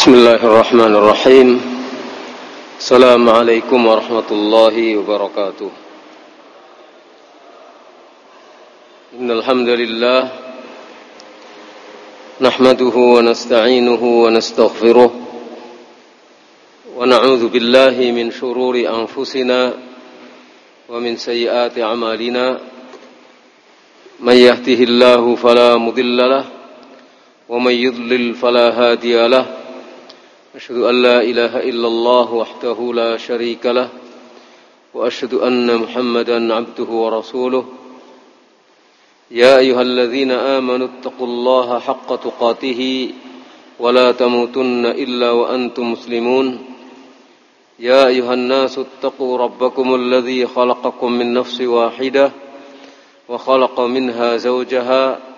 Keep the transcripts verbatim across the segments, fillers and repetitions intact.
Bismillahirrahmanirrahim. Assalamualaikum warahmatullahi wabarakatuh. Innal hamdalillah nahmaduhu wa nasta'inuhu wa nastaghfiruh wa na'udzu billahi min shururi anfusina wa min sayyiati a'malina. May yahdihillahu fala mudilla lahu wa may yudlil fala hadiya lahu. Asyhadu an la ilaha illallah wahdahu la syarika lah wa asyhadu anna Muhammadan abduhu wa rasuluh. Ya ayyuhalladzina amanu taqullaha haqqa tuqatih wa la tamutunna illa wa antum muslimun. Ya ayyuhan nasu taqu rabbakumul ladzi khalaqakum min nafsin wahidah wa khalaqa minha zawjaha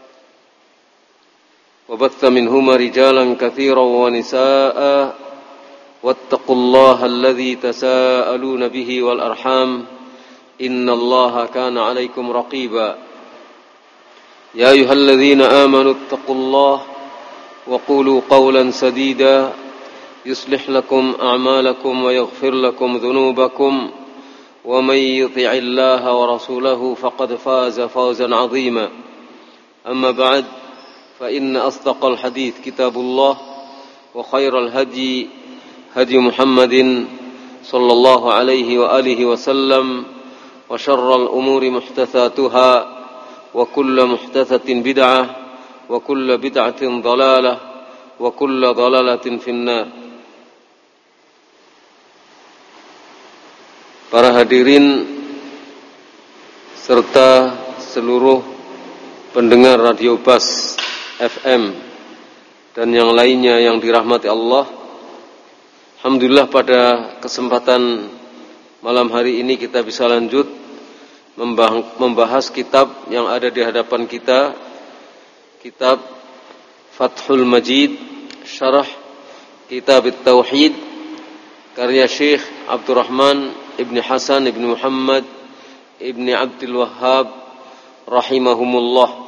وبث منهما رجالا كثيرا ونساء واتقوا الله الذي تساءلون به والأرحام إن الله كان عليكم رقيبا يا أيها الذين آمنوا اتقوا الله وقولوا قولا سديدا يصلح لكم أعمالكم ويغفر لكم ذنوبكم ومن يطع الله ورسوله فقد فاز فوزا عظيما أما بعد فإن أصدق الحديث كتاب الله وخير الهدي هدي محمد صلى الله عليه وآله وسلم وشر الأمور محدثاتها وكل محدثة بدعة وكل بدعة ضلالة وكل ضلالة في النار. Para hadirin serta seluruh pendengar Radio Bas F M dan yang lainnya yang dirahmati Allah. Alhamdulillah pada kesempatan malam hari ini kita bisa lanjut membahas kitab yang ada di hadapan kita, kitab Fathul Majid Syarah Kitab At-Tauhid karya Syekh Abdurrahman Ibn Hasan Ibn Muhammad Ibn Abdul Wahhab rahimahumullah.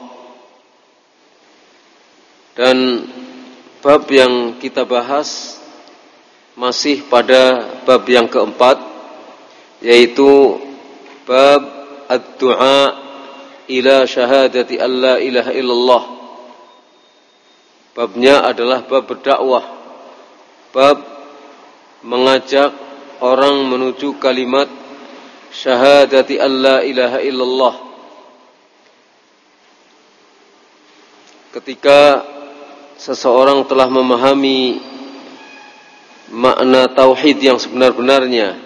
Dan bab yang kita bahas masih pada bab yang keempat, yaitu bab ad-du'a ila syahadati an la ilaha illallah. Babnya adalah bab berdakwah, bab mengajak orang menuju kalimat syahadati an la ilaha illallah. Ketika seseorang telah memahami makna tauhid yang sebenar-benarnya,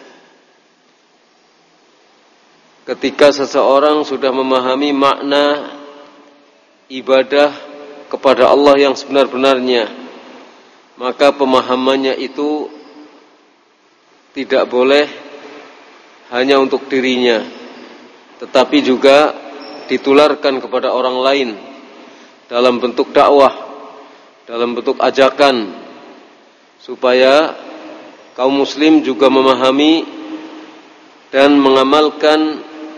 ketika seseorang sudah memahami makna ibadah kepada Allah yang sebenar-benarnya, maka pemahamannya itu tidak boleh hanya untuk dirinya, tetapi juga ditularkan kepada orang lain dalam bentuk dakwah, dalam bentuk ajakan, supaya kaum muslim juga memahami dan mengamalkan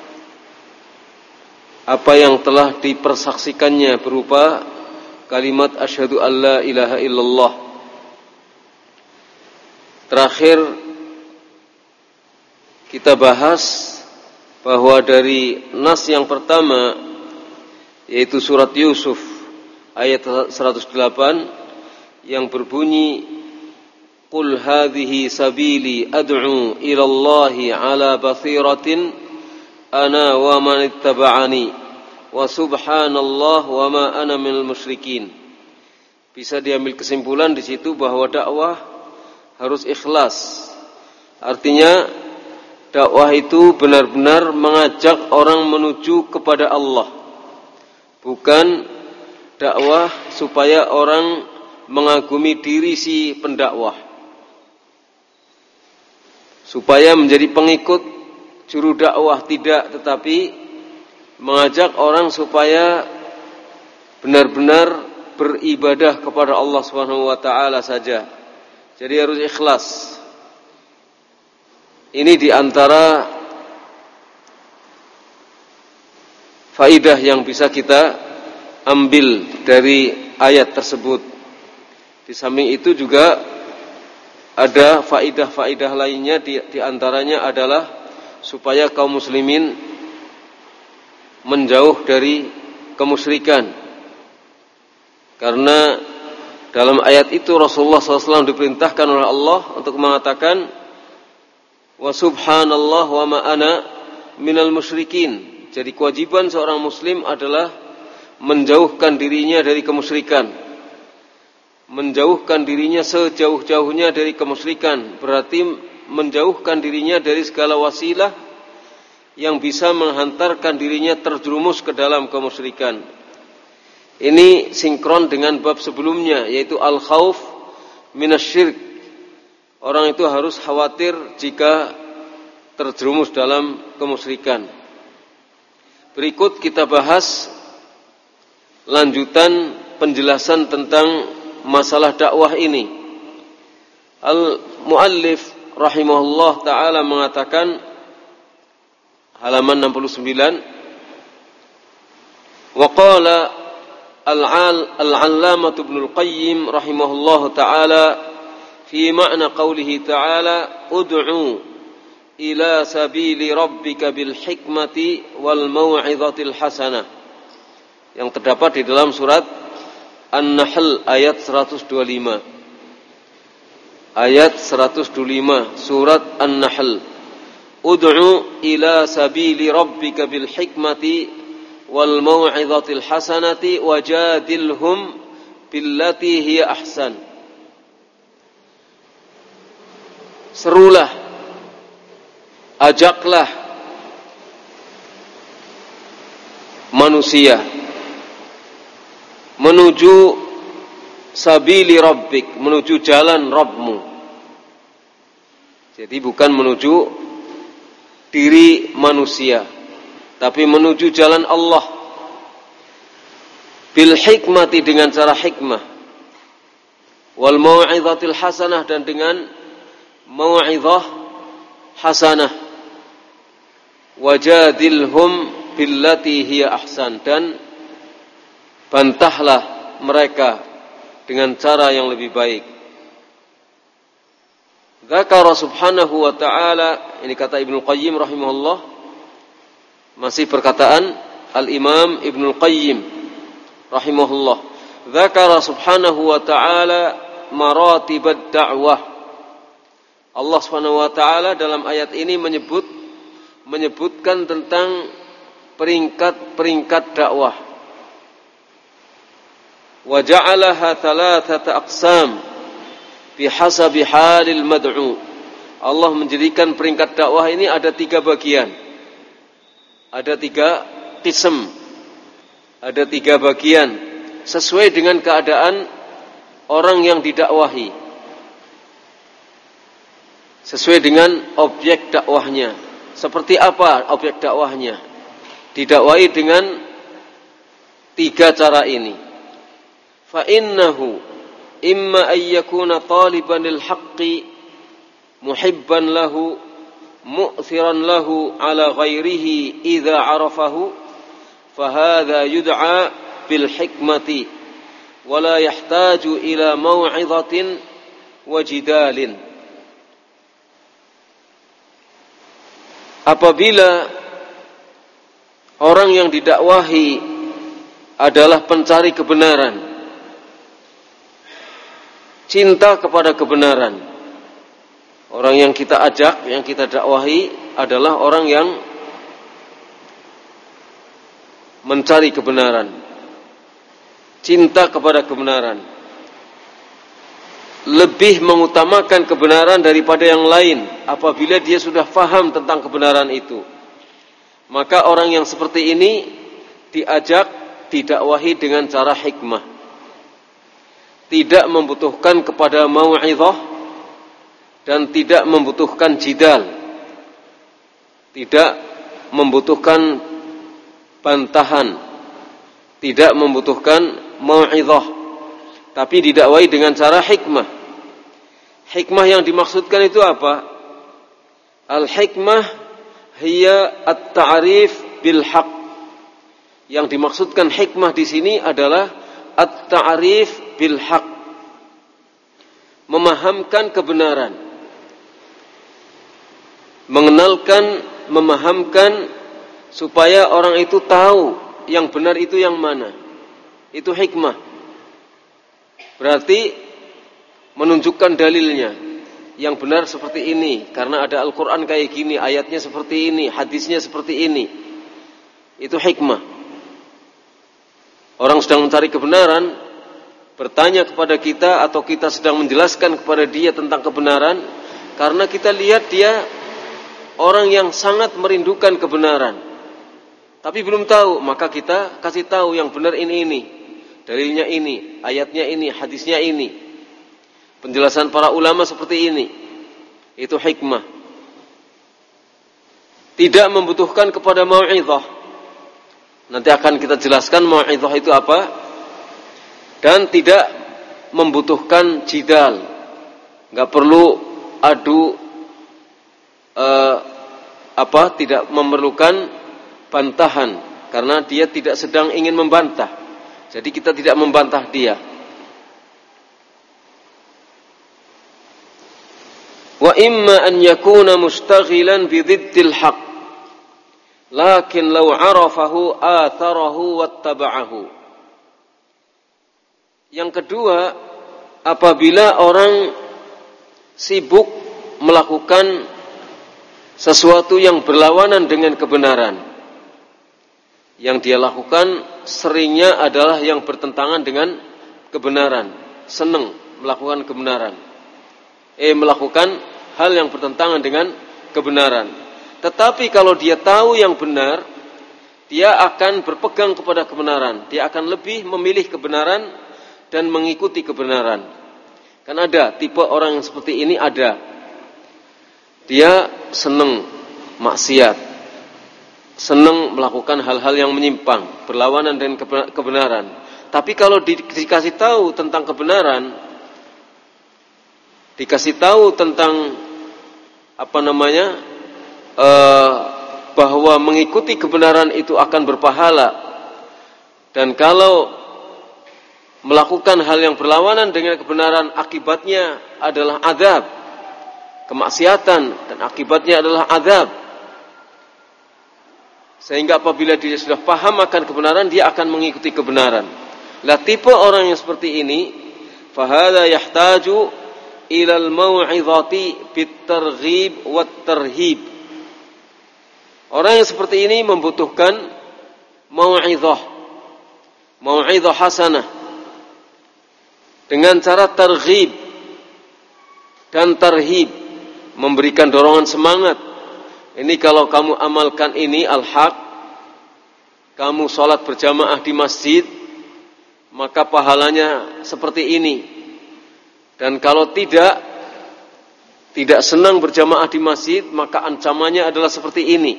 apa yang telah dipersaksikannya berupa kalimat asyhadu an la ilaha illallah. Terakhir kita bahas bahwa dari nas yang pertama, yaitu surat Yusuf ayat seratus delapan yang berbunyi Qul hadhihi sabili ad'u ila Allahi ala bathiratin ana wa man ittaba'ani wa subhanallah wa ma ana minal musyrikin. Bisa diambil kesimpulan di situ bahwa dakwah harus ikhlas. Artinya dakwah itu benar-benar mengajak orang menuju kepada Allah, bukan dakwah supaya orang mengagumi diri si pendakwah, supaya menjadi pengikut juru dakwah, tidak, tetapi mengajak orang supaya benar-benar beribadah kepada Allah Subhanahu wa taala saja. Jadi harus ikhlas. Ini diantara faidah yang bisa kita ambil dari ayat tersebut. Di samping itu juga ada faidah-faidah lainnya, di, di antaranya adalah supaya kaum muslimin menjauh dari kemusyrikan. Karena dalam ayat itu Rasulullah shallallahu alaihi wasallam diperintahkan oleh Allah untuk mengatakan, wa subhanallah wa ma ana minal musyrikin. Jadi kewajiban seorang muslim adalah menjauhkan dirinya dari kemusyrikan. Menjauhkan dirinya sejauh-jauhnya dari kemusyrikan. Berarti menjauhkan dirinya dari segala wasilah yang bisa menghantarkan dirinya terjerumus ke dalam kemusyrikan. Ini sinkron dengan bab sebelumnya, yaitu al-khauf minasyirk. Orang itu harus khawatir jika terjerumus dalam kemusyrikan. Berikut kita bahas lanjutan penjelasan tentang masalah dakwah ini. Al-muallif rahimahullah ta'ala mengatakan, halaman enam puluh sembilan, wa qala al-allamah Ibnul Qayyim rahimahullah ta'ala fi ma'na qawlihi ta'ala ud'u ila sabili rabbika bil hikmati wal mau'izatil hasanah, yang terdapat di dalam surat An-Nahl ayat seratus dua puluh lima. Ayat seratus dua puluh lima surat An-Nahl. Ud'u ila sabili rabbika bil hikmati wal mau'izatil hasanati wajadilhum billati hiya ahsan. Serulah, ajaklah manusia menuju sabili rabbik, menuju jalan Rabbmu. Jadi bukan menuju diri manusia, tapi menuju jalan Allah. Bil hikmati, dengan cara hikmah. Wal mau'izatil hasanah, dan dengan mau'izah hasanah. Wajadilhum billati hiya ahsan, dan bantahlah mereka dengan cara yang lebih baik. Dzakara subhanahu wa ta'ala, ini kata Ibnul Qayyim rahimahullah, masih perkataan Al-Imam Ibnul Qayyim rahimahullah. Dzakara subhanahu wa ta'ala maratibad da'wah. Allah subhanahu wa ta'ala dalam ayat ini menyebut menyebutkan tentang peringkat-peringkat dakwah. Wa ja'alaha thalathata aqsam bihasabi halil mad'u. Allah menjadikan peringkat dakwah ini ada tiga bagian. Ada tiga qism. Ada tiga bagian sesuai dengan keadaan orang yang didakwahi. Sesuai dengan objek dakwahnya. Seperti apa objek dakwahnya? Didakwahi dengan tiga cara ini. Fa innahu imma an yakuna taliban lil haqqi muhibban lahu mu'thiran lahu ala ghairihi idza arafahu fa hadha yud'a bil hikmati wa la yahtaju ila mau'izatin wa jidalin. Apabila orang yang didakwahi adalah pencari kebenaran, cinta kepada kebenaran, orang yang kita ajak, yang kita dakwahi adalah orang yang mencari kebenaran, cinta kepada kebenaran, lebih mengutamakan kebenaran daripada yang lain. Apabila dia sudah faham tentang kebenaran itu, maka orang yang seperti ini diajak, didakwahi dengan cara hikmah, tidak membutuhkan kepada mau'izah dan tidak membutuhkan jidal, tidak membutuhkan bantahan, tidak membutuhkan mau'izah, tapi didakwahi dengan cara hikmah. Hikmah yang dimaksudkan itu apa? Al-hikmah hiya at-ta'rif bil haqq. Yang dimaksudkan hikmah di sini adalah at-ta'rif bil haqq. memahamkan kebenaran, mengenalkan, memahamkan supaya orang itu tahu yang benar itu yang mana. Itu hikmah. Berarti menunjukkan dalilnya. Yang benar seperti ini, karena ada Al-Quran kayak gini, ayatnya seperti ini, hadisnya seperti ini. Itu hikmah. Orang sedang mencari kebenaran, bertanya kepada kita atau kita sedang menjelaskan kepada dia tentang kebenaran, karena kita lihat dia orang yang sangat merindukan kebenaran, tapi belum tahu, maka kita kasih tahu yang benar ini ini, dalilnya ini, ayatnya ini, hadisnya ini, penjelasan para ulama seperti ini. Itu hikmah. Tidak membutuhkan kepada mau'izah. Nanti akan kita jelaskan mau'izah itu apa. Dan tidak membutuhkan jidal. Enggak perlu adu uh, apa tidak memerlukan bantahan, karena dia tidak sedang ingin membantah. Jadi kita tidak membantah dia. Wa imma an yakuna mustaghilan bi dhiddil haqq, lakin law 'arafahu atharahu wattaba'ahu. Yang kedua, apabila orang sibuk melakukan sesuatu yang berlawanan dengan kebenaran, yang dia lakukan seringnya adalah yang bertentangan dengan kebenaran, senang melakukan kebenaran. Eh melakukan hal yang bertentangan dengan kebenaran. Tetapi kalau dia tahu yang benar, dia akan berpegang kepada kebenaran. Dia akan lebih memilih kebenaran dan mengikuti kebenaran. Kan ada tipe orang yang seperti ini, ada. Dia senang maksiat, senang melakukan hal-hal yang menyimpang, berlawanan dengan kebenaran. Tapi kalau di, dikasih tahu tentang kebenaran, dikasih tahu tentang apa namanya uh, bahwa mengikuti kebenaran itu akan berpahala, dan kalau melakukan hal yang berlawanan dengan kebenaran akibatnya adalah azab, kemaksiatan, dan akibatnya adalah azab. Sehingga apabila dia sudah paham akan kebenaran, dia akan mengikuti kebenaran. Lah tipe orang yang seperti ini, fahadha yahtaju ilal mau'izati bitarghib wattarhib. Orang yang seperti ini membutuhkan mau'izah, mau'izah hasanah, dengan cara targhib dan tarhib, memberikan dorongan semangat. Ini kalau kamu amalkan ini al-haq, kamu sholat berjamaah di masjid, maka pahalanya seperti ini. Dan kalau tidak, tidak senang berjamaah di masjid, maka ancamannya adalah seperti ini.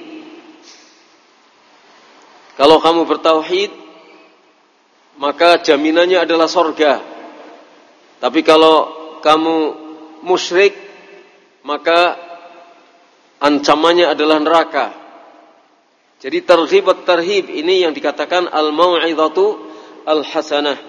Kalau kamu bertauhid, maka jaminannya adalah surga. Tapi kalau kamu musyrik, maka ancamannya adalah neraka. Jadi targhib at tarhib ini yang dikatakan al-mau'izatu al-hasanah,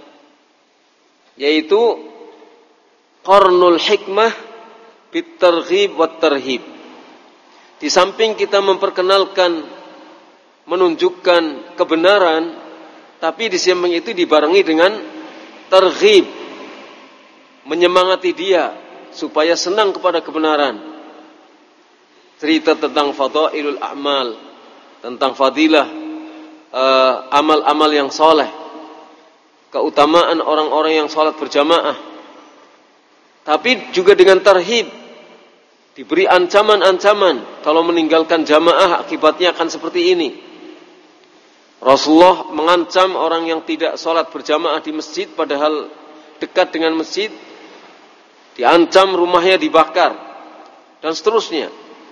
yaitu qarnul hikmah bit targhib wat tarhib. Di samping kita memperkenalkan, menunjukkan kebenaran, tapi di samping itu dibarengi dengan targhib, menyemangati dia supaya senang kepada kebenaran. Cerita tentang fadailul a'mal, tentang fadilah uh, amal-amal yang soleh, keutamaan orang-orang yang sholat berjamaah. Tapi juga dengan tarhib, diberi ancaman-ancaman, kalau meninggalkan jamaah akibatnya akan seperti ini. Rasulullah mengancam orang yang tidak sholat berjamaah di masjid, padahal dekat dengan masjid, diancam rumahnya dibakar, dan seterusnya.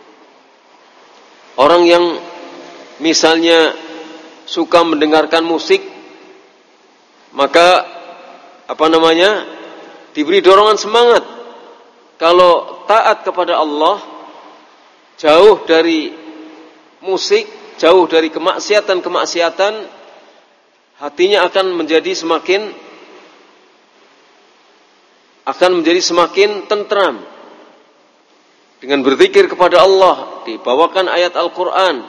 Orang yang misalnya suka mendengarkan musik, maka apa namanya, diberi dorongan semangat. Kalau taat kepada Allah, jauh dari musik, jauh dari kemaksiatan-kemaksiatan, hatinya akan menjadi semakin akan menjadi semakin tentram. Dengan berzikir kepada Allah, dibawakan ayat Al-Quran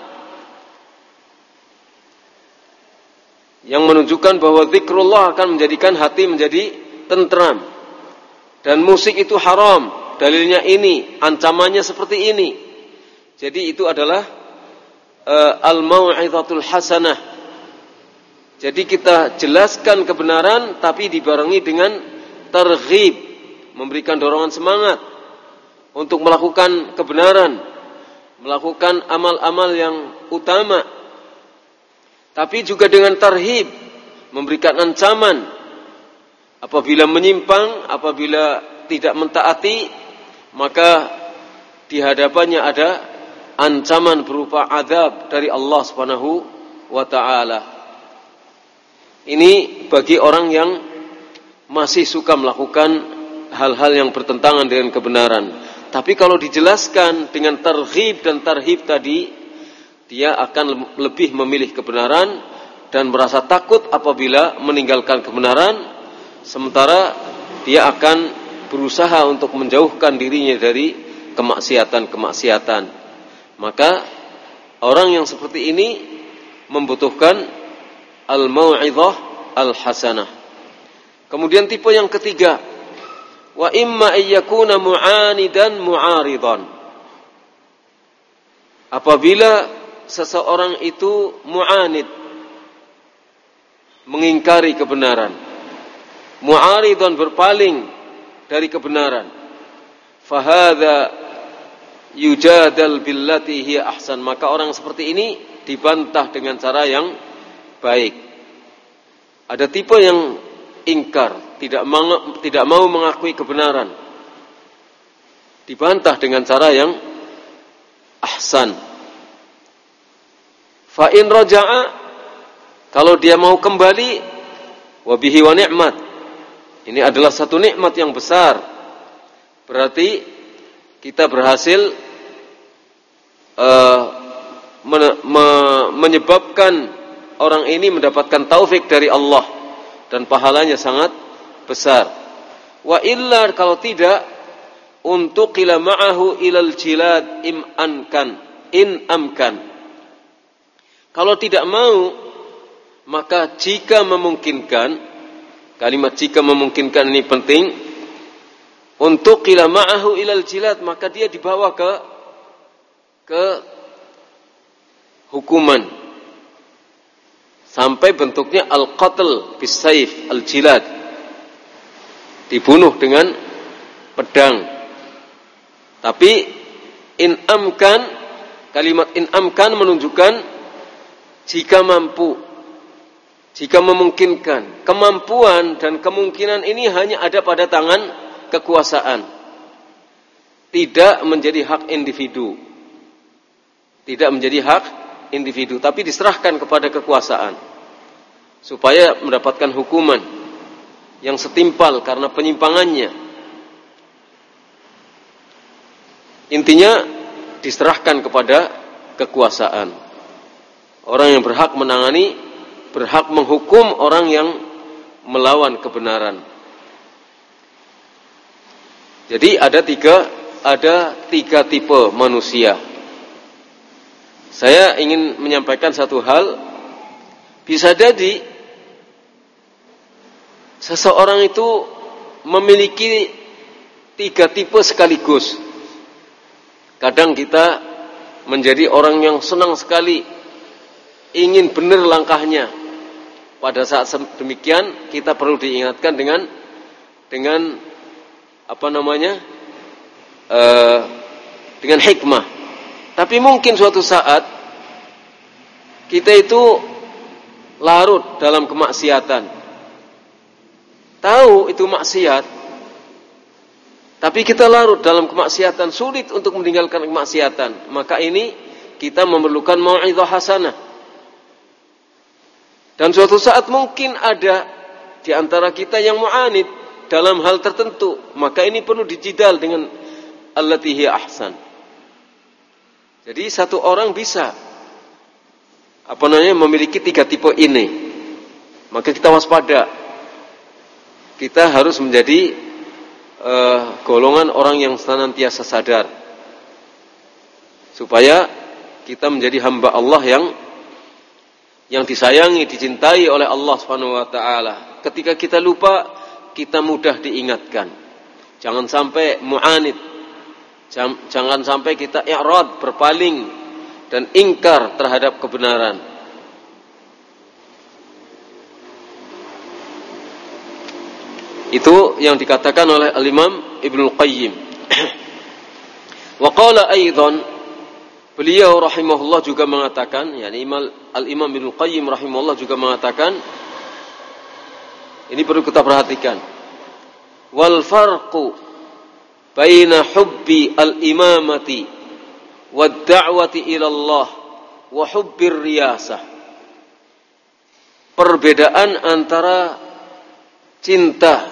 yang menunjukkan bahwa zikrullah akan menjadikan hati menjadi tentram. Dan musik itu haram, dalilnya ini, ancamannya seperti ini. Jadi itu adalah uh, al-mau'izatul hasanah. Jadi kita jelaskan kebenaran tapi dibarengi dengan targhib, memberikan dorongan semangat untuk melakukan kebenaran, melakukan amal-amal yang utama. Tapi juga dengan tarhib, memberikan ancaman apabila menyimpang, apabila tidak mentaati, maka di hadapannya ada ancaman berupa azab dari Allah Subhanahu wa taala. Ini bagi orang yang masih suka melakukan hal-hal yang bertentangan dengan kebenaran. Tapi kalau dijelaskan dengan targhib dan tarhib tadi, dia akan lebih memilih kebenaran dan merasa takut apabila meninggalkan kebenaran, sementara dia akan berusaha untuk menjauhkan dirinya dari kemaksiatan-kemaksiatan. Maka orang yang seperti ini membutuhkan al-mau'izah al-hasanah. Kemudian tipe yang ketiga, wa imma ayyakuna mu'anidan mu'aridan. Apabila seseorang itu mu'anid, mengingkari kebenaran, mu'aridan, berpaling dari kebenaran, fahadha yujadal billati hiya ahsan, maka orang seperti ini dibantah dengan cara yang baik. Ada tipe yang ingkar, tidak mau, tidak mau mengakui kebenaran, dibantah dengan cara yang ahsan. Fa in raja'a, kalau dia mau kembali, wa bihi wa ni'mat, ini adalah satu nikmat yang besar. Berarti kita berhasil uh, men- me- menyebabkan orang ini mendapatkan taufik dari Allah dan pahalanya sangat besar. Wa illa, kalau tidak, untuk qila ma'ahu ilal jilad im ankan in amkan. Kalau tidak mau, maka jika memungkinkan, kalimat jika memungkinkan ini penting, untuk qila ma'ahu ilal jilad, maka dia dibawa ke ke hukuman sampai bentuknya al-qatl bis-saif al-jilad, dibunuh dengan pedang. Tapi in amkan, kalimat in amkan menunjukkan jika mampu, jika memungkinkan. Kemampuan dan kemungkinan ini hanya ada pada tangan kekuasaan, tidak menjadi hak individu, tidak menjadi hak individu, tapi diserahkan kepada kekuasaan supaya mendapatkan hukuman yang setimpal karena penyimpangannya. Intinya diserahkan kepada kekuasaan. Orang yang berhak menangani, berhak menghukum orang yang melawan kebenaran. Jadi ada tiga, ada tiga tipe manusia. Saya ingin menyampaikan satu hal. Bisa jadi seseorang itu memiliki tiga tipe sekaligus. Kadang kita menjadi orang yang senang sekali, ingin benar langkahnya. Pada saat demikian kita perlu diingatkan dengan dengan apa namanya e, dengan hikmah. Tapi mungkin suatu saat kita itu larut dalam kemaksiatan, tahu itu maksiat, tapi kita larut dalam kemaksiatan, sulit untuk meninggalkan kemaksiatan. Maka ini kita memerlukan mau'izah hasanah. Dan suatu saat mungkin ada di antara kita yang mu'anid dalam hal tertentu, maka ini perlu dijidal dengan allati hiya ahsan. Jadi satu orang bisa apa namanya memiliki tiga tipe ini. Maka kita waspada. Kita harus menjadi uh, golongan orang yang senantiasa sadar, supaya kita menjadi hamba Allah yang yang disayangi, dicintai oleh Allah Subhanahu wa taala. Ketika kita lupa, kita mudah diingatkan. Jangan sampai mu'anid, jangan sampai kita i'rad, berpaling dan ingkar terhadap kebenaran. Itu yang dikatakan oleh Al-Imam Ibnul Qayyim. Wa qala aidan, beliau rahimahullah juga mengatakan, yakni Al-Imam Ibnul Qayyim rahimahullah juga mengatakan, ini perlu kita perhatikan, wal farqu baina hubbi al-imamati wad da'wati ila Allah wa hubbir riyasah. Perbedaan antara cinta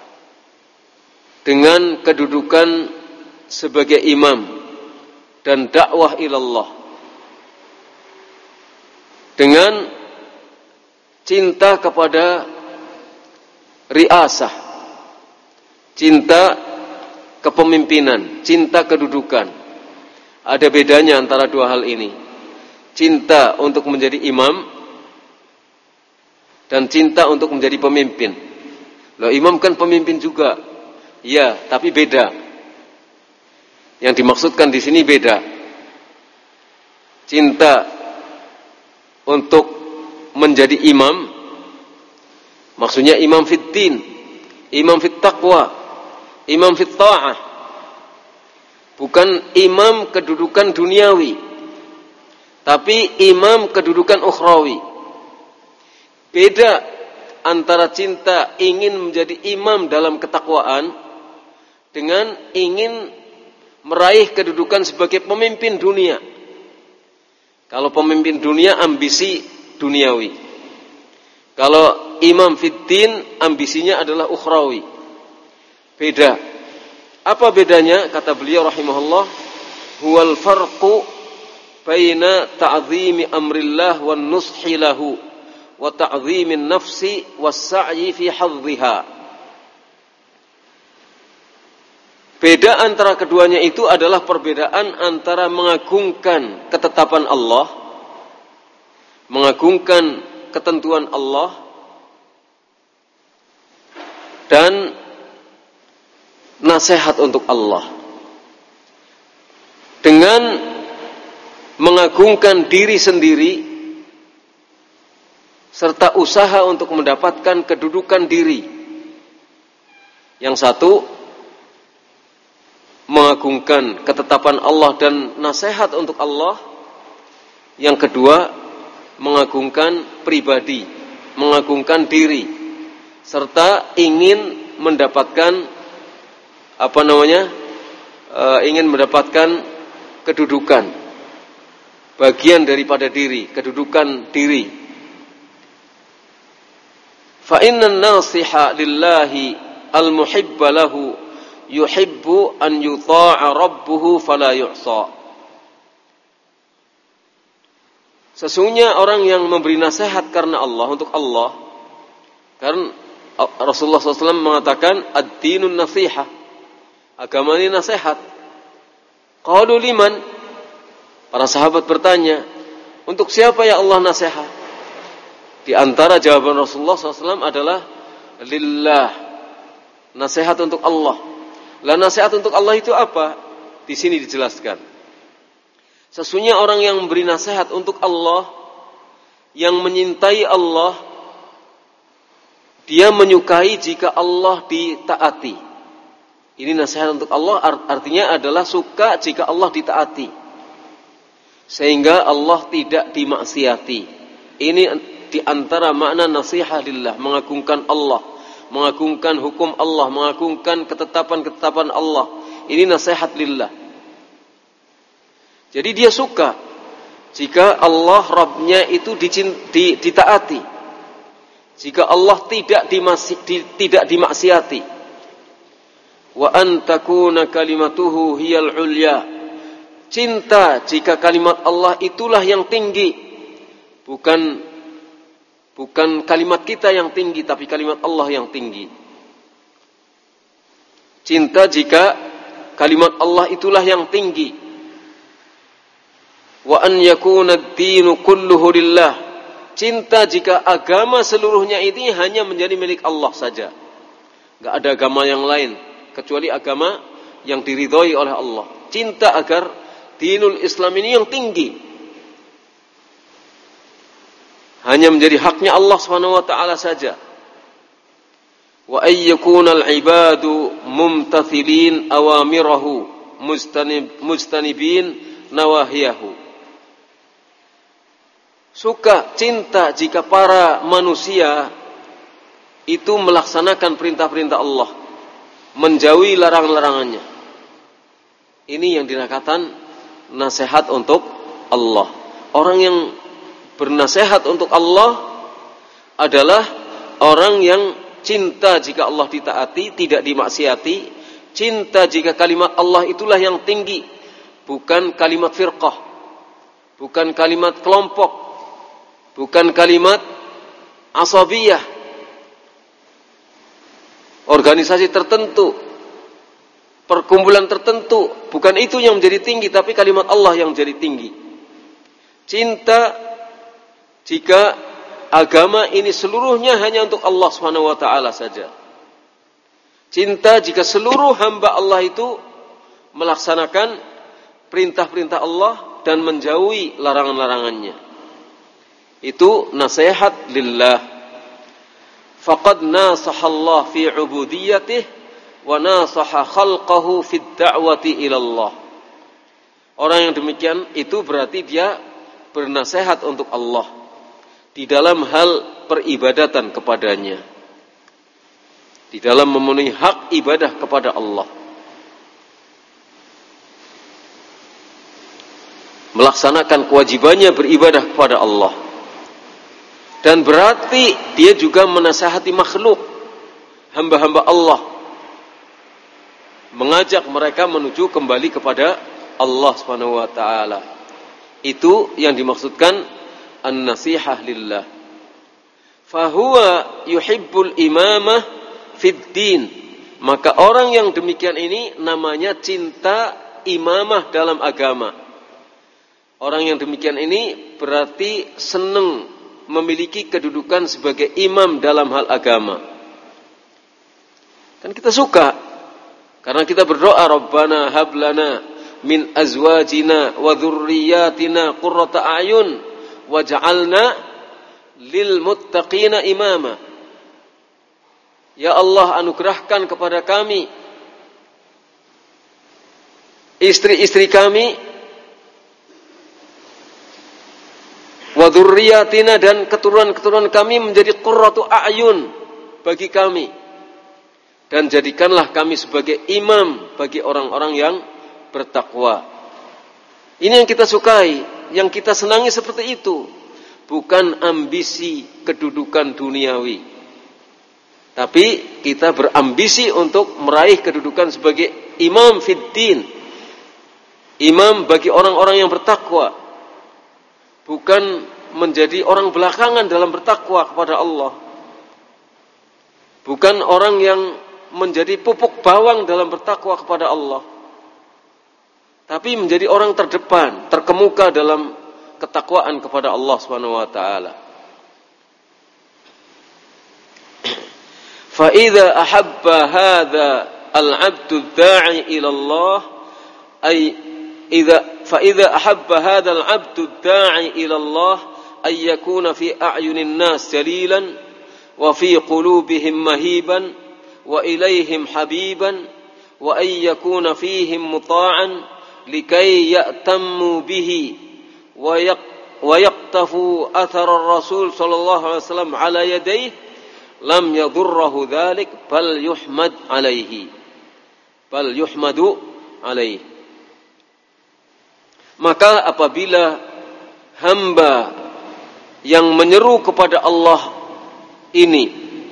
dengan kedudukan sebagai imam dan dakwah ilallah, dengan cinta kepada riasah, cinta kepemimpinan, cinta kedudukan. Ada bedanya antara dua hal ini. Cinta untuk menjadi imam dan cinta untuk menjadi pemimpin. Loh, imam kan pemimpin juga. Ya, tapi beda. Yang dimaksudkan di sini beda. Cinta untuk menjadi imam, maksudnya imam fiddin, imam fit taqwa, imam fit ta'ah. Bukan imam kedudukan duniawi, tapi imam kedudukan ukhrawi. Beda antara cinta ingin menjadi imam dalam ketakwaan dengan ingin meraih kedudukan sebagai pemimpin dunia. Kalau pemimpin dunia, ambisi duniawi. Kalau imam fiddin, ambisinya adalah ukhrawi. Beda. Apa bedanya? Kata beliau rahimahullah, huwal farqu baina ta'zimi amrillah wan nushi lahu wa ta'zimin nafsi was sa'yi fi hadhiha. Beda antara keduanya itu adalah perbedaan antara mengagungkan ketetapan Allah, mengagungkan ketentuan Allah, dan nasihat untuk Allah, dengan mengagungkan diri sendiri serta usaha untuk mendapatkan kedudukan diri. Yang satu mengagungkan ketetapan Allah dan nasihat untuk Allah. Yang kedua mengagungkan pribadi, mengagungkan diri, serta ingin mendapatkan apa namanya e, ingin mendapatkan kedudukan, bagian daripada diri, kedudukan diri. Fa innan nasiha lillahi al-muhibba lahu yuhibbu an yuta'a rabbuhu fala yu'sa. Sesungguhnya orang yang memberi nasihat karena Allah, untuk Allah, karena Rasulullah shallallahu alaihi wasallam mengatakan ad-dinun nasiha, agama ini nasihat. Qalu liman, para sahabat bertanya, untuk siapa ya Allah nasihat? Di antara jawaban Rasulullah shallallahu alaihi wasallam adalah lillah, nasihat untuk Allah. Lah nasihat untuk Allah itu apa? Di sini dijelaskan. Sesungguhnya orang yang memberi nasihat untuk Allah, yang menyintai Allah, dia menyukai jika Allah ditaati. Ini nasihat untuk Allah, artinya adalah suka jika Allah ditaati, sehingga Allah tidak dimaksiati. Ini di antara makna nasihat lillah, mengagungkan Allah, mengagungkan hukum Allah, mengagungkan ketetapan-ketetapan Allah. Ini nasihat lillah. Jadi dia suka jika Allah Rabbnya itu ditaati, jika Allah tidak dimasi, di, tidak dimaksiati. Wa an takuna kalimatuhu hiyal ulya. Cinta jika kalimat Allah itulah yang tinggi, bukan Bukan kalimat kita yang tinggi, tapi kalimat Allah yang tinggi. Cinta jika kalimat Allah itulah yang tinggi. Wa an yakuna ad-dinu kulluhu lillah. Cinta jika agama seluruhnya ini hanya menjadi milik Allah saja. Enggak ada agama yang lain kecuali agama yang diridhoi oleh Allah. Cinta agar dinul Islam ini yang tinggi hanya menjadi haknya Allah Subhanahu wa taala saja. Wa ayyakuna al-ibadu mumtathilin awamirahu mustanib mustanibin nawahiyahu. Suka, cinta jika para manusia itu melaksanakan perintah-perintah Allah, menjauhi larang-larangannya. Ini yang dinamakan nasihat untuk Allah. Orang yang bernasihat untuk Allah adalah orang yang cinta jika Allah ditaati, tidak dimaksiati. Cinta jika kalimat Allah itulah yang tinggi, bukan kalimat firqah, bukan kalimat kelompok, bukan kalimat asabiyah, organisasi tertentu, perkumpulan tertentu. Bukan itu yang menjadi tinggi, tapi kalimat Allah yang menjadi tinggi. Cinta jika agama ini seluruhnya hanya untuk Allah Subhanahu wa taala saja. Cinta jika seluruh hamba Allah itu melaksanakan perintah-perintah Allah dan menjauhi larangan-larangannya. Itu nasihat lillah. Faqad nasaha Allah fi ubudiyyatih wa nasaha khalqahu fi da'wati ila Allah. Orang yang demikian itu berarti dia bernasihat untuk Allah di dalam hal peribadatan kepadanya, di dalam memenuhi hak ibadah kepada Allah, melaksanakan kewajibannya beribadah kepada Allah. Dan berarti dia juga menasihati makhluk, hamba-hamba Allah, mengajak mereka menuju kembali kepada Allah Subhanahu wa taala. Itu yang dimaksudkan an-nasihah lillah. Fahuwa yuhibbul imamah fid din. Maka orang yang demikian ini namanya cinta imamah dalam agama. Orang yang demikian ini berarti senang memiliki kedudukan sebagai imam dalam hal agama. Dan kita suka karena kita berdoa, Rabbana hab lana min azwajina wa dzurriyyatina qurrata a'yun waj'alna lil muttaqina imama. Ya Allah, anugerahkan kepada kami istri-istri kami, wa dzurriyyatina, dan keturunan-keturunan kami menjadi qurratu a'yun bagi kami, dan jadikanlah kami sebagai imam bagi orang-orang yang bertakwa. Ini yang kita sukai, yang kita senangi seperti itu. Bukan ambisi kedudukan duniawi, tapi kita berambisi untuk meraih kedudukan sebagai imam fiddin, imam bagi orang-orang yang bertakwa. Bukan menjadi orang belakangan dalam bertakwa kepada Allah. Bukan orang yang menjadi pupuk bawang dalam bertakwa kepada Allah, tapi menjadi orang terdepan, terkemuka dalam ketakwaan kepada Allah Subhanahu wa taala. Fa idza ahabba hadza al-'abdu ad-da'i ila Allah ay idza fa idza ahabba hadza al-'abdu ad-da'i ila Allah ay yakuna fi a'yunin nas jalilan wa fi qulubihim mahiban wa ilayhim habiban wa ay yakuna fihim muta'an likai ya'tammu bihi wa yaqtafu athar ar-rasul sallallahu alaihi wasallam ala yadayhi lam yadurruhu dhalik bal yuhmad alaihi bal yuhmadu alaihi. Maka apabila hamba yang menyeru kepada Allah ini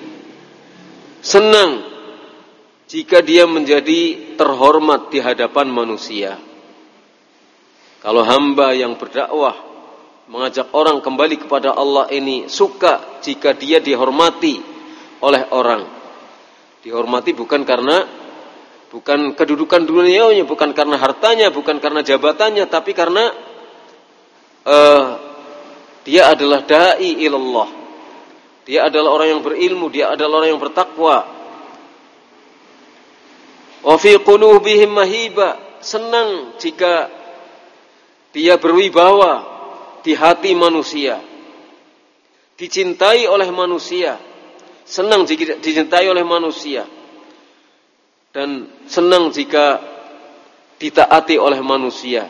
senang jika dia menjadi terhormat di hadapan manusia. Kalau hamba yang berdakwah mengajak orang kembali kepada Allah ini suka jika dia dihormati oleh orang. Dihormati bukan karena Bukan kedudukan duniawinya, bukan karena hartanya, bukan karena jabatannya, tapi karena uh, dia adalah da'i ilallah. Dia adalah orang yang berilmu, dia adalah orang yang bertakwa. Wa fi qulubihim mahiba, senang jika dia berwibawa di hati manusia, dicintai oleh manusia, senang jika dicintai oleh manusia, dan senang jika ditaati oleh manusia.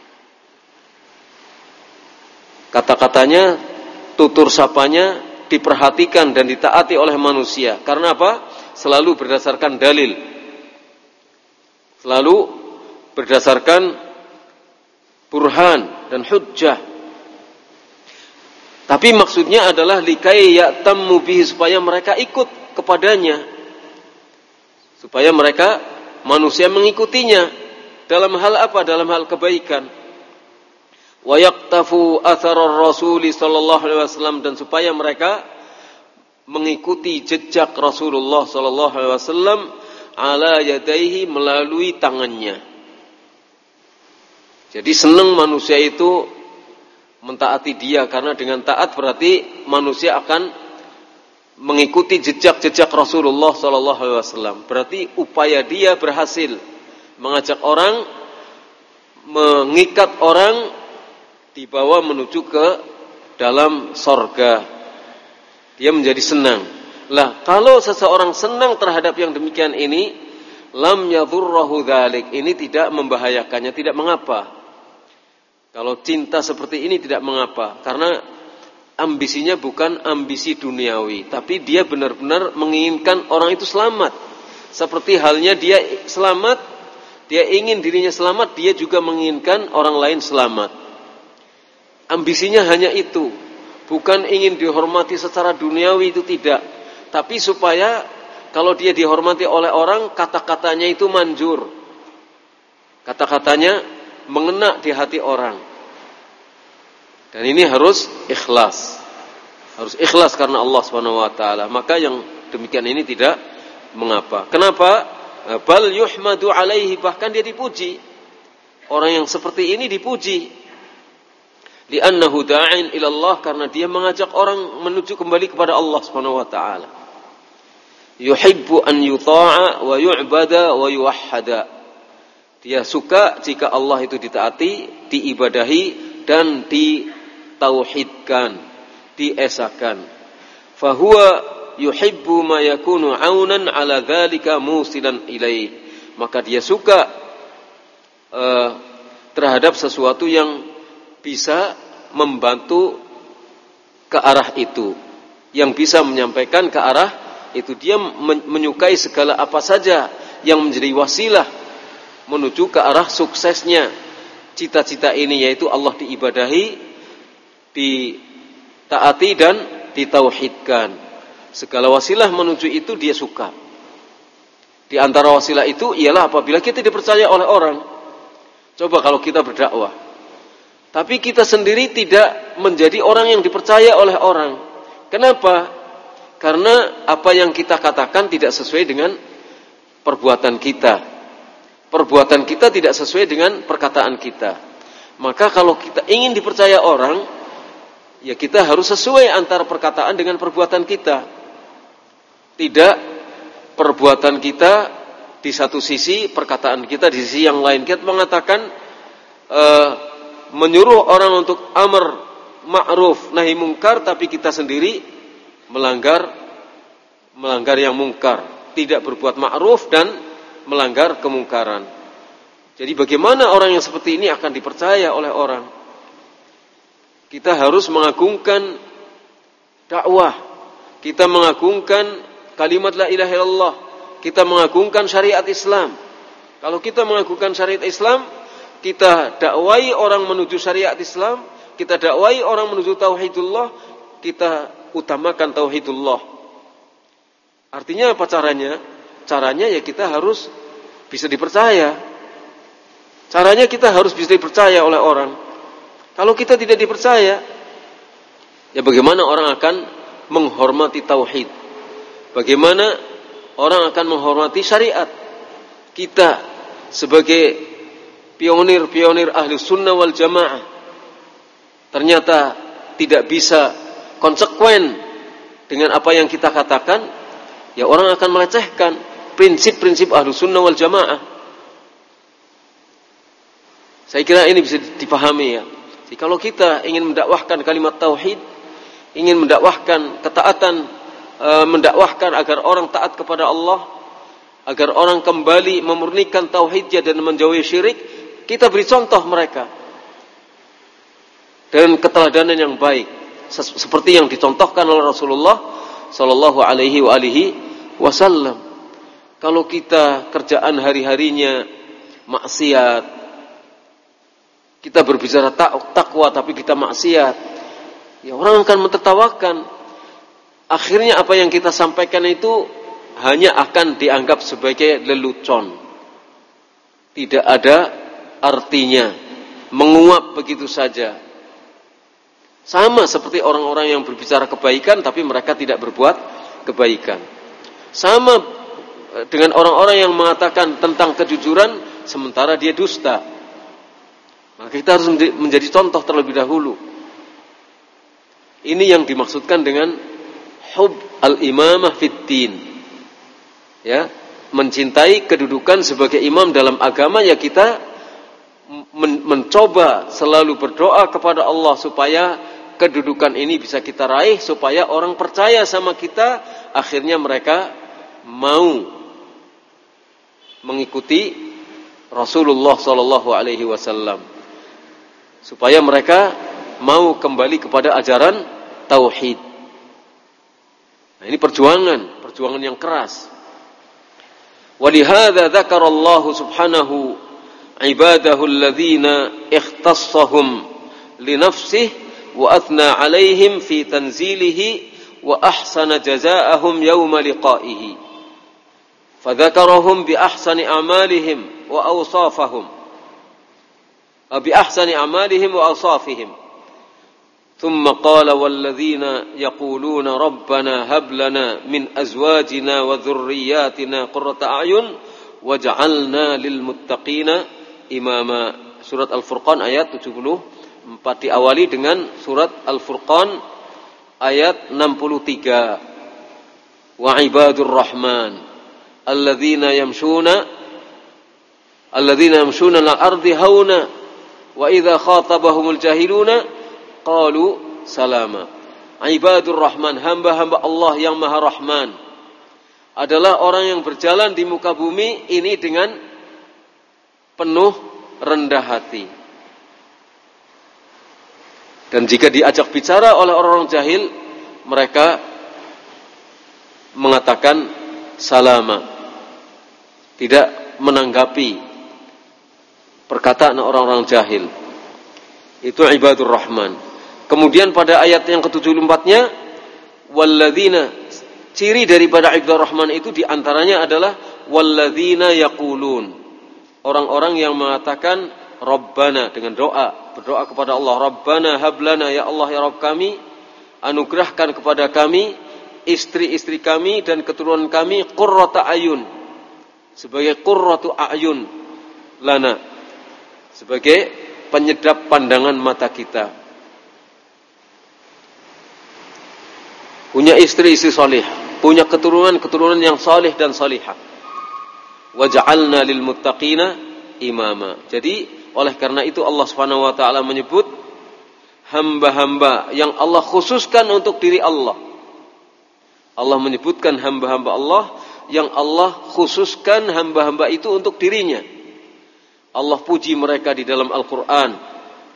Kata-katanya, tutur sapanya diperhatikan dan ditaati oleh manusia. Karena apa? Selalu berdasarkan dalil. Selalu berdasarkan burhan dan hujjah. Tapi maksudnya adalah likai ya'tammu bihi, supaya mereka ikut kepadanya. Supaya mereka manusia mengikutinya. Dalam hal apa? Dalam hal kebaikan. Wa yaqtafu atharar rasuli sallallahu alaihi wasallam, dan supaya mereka mengikuti jejak Rasulullah sallallahu alaihi wasallam ala yadaihi, melalui tangannya. Jadi senang manusia itu mentaati dia, karena dengan taat berarti manusia akan mengikuti jejak-jejak Rasulullah sallallahu alaihi wasallam. Berarti upaya dia berhasil mengajak orang, mengikat orang, dibawa menuju ke dalam sorga. Dia menjadi senang. Lah, kalau seseorang senang terhadap yang demikian ini, lam yadhurrahu dzalik, ini tidak membahayakannya, tidak mengapa. Kalau cinta seperti ini tidak mengapa, karena ambisinya bukan ambisi duniawi, tapi dia benar-benar menginginkan orang itu selamat. Seperti halnya dia selamat, dia ingin dirinya selamat, dia juga menginginkan orang lain selamat. Ambisinya hanya itu, bukan ingin dihormati secara duniawi, itu tidak. Tapi supaya kalau dia dihormati oleh orang, kata-katanya itu manjur. Kata-katanya mengena di hati orang. Dan ini harus ikhlas. Harus ikhlas karena Allah subhanahu wa taala. Maka yang demikian ini tidak mengapa. Kenapa? Bal yuhmadu alaihi, bahkan dia dipuji. Orang yang seperti ini dipuji. Li'annahu da'in ila Allah, karena dia mengajak orang menuju kembali kepada Allah Subhanahu wa taala. Yuhibbu an yuta'a wa yu'bada wa yuwahhada. Dia suka jika Allah itu ditaati, diibadahi dan ditauhidkan, diesakan. Fahuwa yuhibbu ma yakunu 'aunan 'ala dzalika musilan ilaih. Maka dia suka uh, terhadap sesuatu yang bisa membantu ke arah itu, yang bisa menyampaikan ke arah itu. Dia menyukai segala apa saja yang menjadi wasilah menuju ke arah suksesnya cita-cita ini, yaitu Allah diibadahi, ditaati dan ditauhidkan. Segala wasilah menuju itu dia suka. Di antara wasilah itu ialah apabila kita dipercaya oleh orang. Coba kalau kita berdakwah, tapi kita sendiri tidak menjadi orang yang dipercaya oleh orang. Kenapa? Karena apa yang kita katakan tidak sesuai dengan perbuatan kita. Perbuatan kita tidak sesuai dengan perkataan kita. Maka kalau kita ingin dipercaya orang, ya kita harus sesuai antara perkataan dengan perbuatan kita. Tidak perbuatan kita di satu sisi, perkataan kita di sisi yang lain. Kita mengatakan uh, menyuruh orang untuk amar ma'ruf nahi mungkar, tapi kita sendiri melanggar melanggar yang mungkar, tidak berbuat ma'ruf dan melanggar kemungkaran. Jadi bagaimana orang yang seperti ini akan dipercaya oleh orang? Kita harus mengagungkan dakwah, kita mengagungkan kalimat la ilaha illallah, kita mengagungkan syariat Islam. Kalau kita mengagungkan syariat Islam, kita dakwai orang menuju syariat Islam, kita dakwai orang menuju tauhidullah, kita utamakan tauhidullah. Artinya apa caranya? Caranya ya kita harus bisa dipercaya. Caranya kita harus bisa dipercaya oleh orang. Kalau kita tidak dipercaya, ya bagaimana orang akan menghormati tauhid? Bagaimana orang akan menghormati syariat? kita sebagai pionir-pionir ahli sunnah wal jamaah ternyata tidak bisa konsekuen dengan apa yang kita katakan, ya orang akan melecehkan prinsip-prinsip ahli sunnah wal jamaah. Saya kira ini bisa dipahami ya. Jadi kalau kita ingin mendakwahkan kalimat tauhid, ingin mendakwahkan ketaatan, e, mendakwahkan agar orang taat kepada Allah, agar orang kembali memurnikan tauhidnya dan menjauhi syirik, kita beri contoh mereka dengan keteladanan yang baik, seperti yang dicontohkan oleh Rasulullah Sallallahu Alaihi Wasallam. Kalau kita kerjaan hari-harinya maksiat, kita berbicara takwa tapi kita maksiat, ya orang akan mentertawakan. Akhirnya apa yang kita sampaikan itu hanya akan dianggap sebagai lelucon, tidak ada artinya, menguap begitu saja. Sama seperti orang-orang yang berbicara kebaikan tapi mereka tidak berbuat kebaikan. Sama dengan orang-orang yang mengatakan tentang kejujuran sementara dia dusta. Maka kita harus menjadi contoh terlebih dahulu. Ini yang dimaksudkan dengan hub al-imamah fid din. Ya, mencintai kedudukan sebagai imam dalam agama, ya kita men- mencoba selalu berdoa kepada Allah supaya kedudukan ini bisa kita raih, supaya orang percaya sama kita, akhirnya mereka mau mengikuti Rasulullah sallallahu alaihi wasallam, supaya mereka mau kembali kepada ajaran tauhid. Nah, ini perjuangan, perjuangan yang keras. Walihada dzakara Allah subhanahu ibadahu alladhina ikhtassahum li nafsihi wa athna alaihim fi tanzilihi wa ahsana jazaa'ahum yawma liqa'ihi. Fadzakarahum bi ahsani a'malihim wa awsafahum. Bi ahsani a'malihim wa awsafihim. ثم قال والذين يقولون ربنا هب لنا من أزواجنا وذرياتنا قرة أعين وجعلنا للمتقين إماما. Surat Al-Furqan ayat tujuh puluh empat diawali dengan surat Al-Furqan ayat enam puluh tiga. Wa ibadur rahman alladzina yamshuna alladzina yamshuna al-ardi hauna wa idza khatabahumul jahiluna qalu salama. Ibadur rahman, hamba-hamba Allah yang maha rahman, adalah orang yang berjalan di muka bumi ini dengan penuh rendah hati. Dan jika diajak bicara oleh orang-orang jahil, mereka mengatakan salama, tidak menanggapi perkataan orang-orang jahil. Itu ibadur rahman. Kemudian pada ayat yang ketujuh puluh empat-nya, walladzina, ciri daripada ibadur rahman itu diantaranya adalah walladzina yaqulun, orang-orang yang mengatakan Rabbana, dengan doa, berdoa kepada Allah, Rabbana hablana, ya Allah ya Rabb kami, anugerahkan kepada kami istri-istri kami dan keturunan kami qurrata ayun, sebagai qurratu ayun lana, sebagai penyedap pandangan mata kita. Punya istri-istri salih, punya keturunan-keturunan yang salih dan salihah. Waja'alna lil muttaqina imama. Jadi oleh karena itu Allah Subhanahu wa taala menyebut hamba-hamba yang Allah khususkan untuk diri Allah. Allah menyebutkan hamba-hamba Allah yang Allah khususkan hamba-hamba itu untuk dirinya. Allah puji mereka di dalam Al-Quran.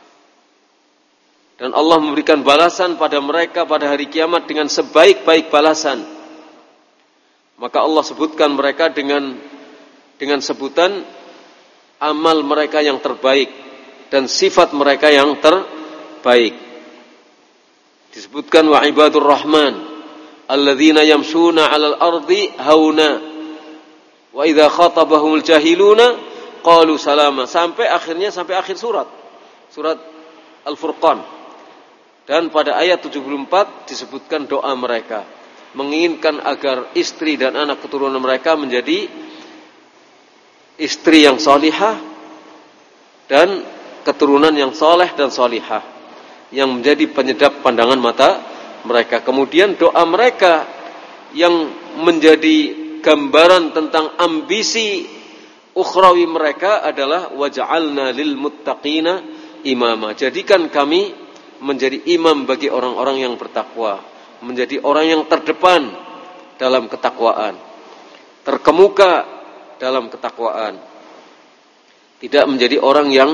Dan Allah memberikan balasan pada mereka pada hari kiamat dengan sebaik-baik balasan. Maka Allah sebutkan mereka dengan dengan sebutan amal mereka yang terbaik dan sifat mereka yang terbaik. Disebutkan wa ibadur rahman alladzina yamshuna 'alal ardi hauna wa idza khatabahumul jahiluna qalu salama, sampai akhirnya, sampai akhir surat surat Al-Furqan. Dan pada ayat tujuh puluh empat disebutkan doa mereka, menginginkan agar istri dan anak keturunan mereka menjadi istri yang salihah dan keturunan yang saleh dan salihah yang menjadi penyedap pandangan mata mereka. Kemudian doa mereka yang menjadi gambaran tentang ambisi ukhrawi mereka adalah waj'alna lil muttaqina imama. Jadikan kami menjadi imam bagi orang-orang yang bertakwa, menjadi orang yang terdepan dalam ketakwaan, terkemuka dalam ketakwaan, tidak menjadi orang yang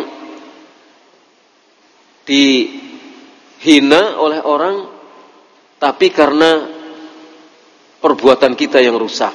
dihina oleh orang tapi karena perbuatan kita yang rusak.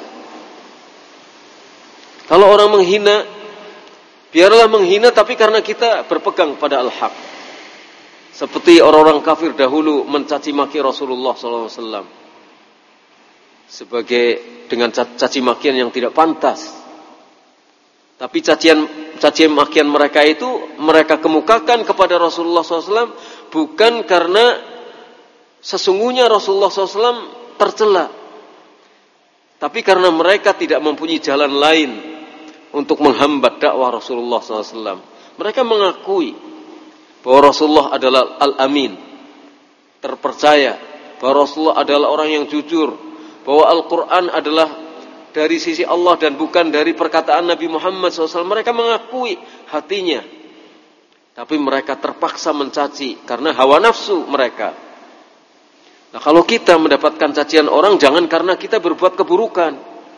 Kalau orang menghina, biarlah menghina tapi karena kita berpegang pada al-haq. Seperti orang-orang kafir dahulu mencaci maki Rasulullah sallallahu alaihi wasallam sebagai dengan caci makian yang tidak pantas. Tapi cacian cacian makian mereka itu mereka kemukakan kepada Rasulullah sallallahu alaihi wasallam bukan karena sesungguhnya Rasulullah sallallahu alaihi wasallam tercela, tapi karena mereka tidak mempunyai jalan lain untuk menghambat dakwah Rasulullah sallallahu alaihi wasallam. Mereka mengakui bahwa Rasulullah adalah al-amin, terpercaya, bahwa Rasulullah adalah orang yang jujur, bahwa Al-Quran adalah dari sisi Allah dan bukan dari perkataan Nabi Muhammad shallallahu alaihi wasallam. Mereka mengakui hatinya, tapi mereka terpaksa mencaci karena hawa nafsu mereka. Nah, kalau kita mendapatkan cacian orang, jangan karena kita berbuat keburukan,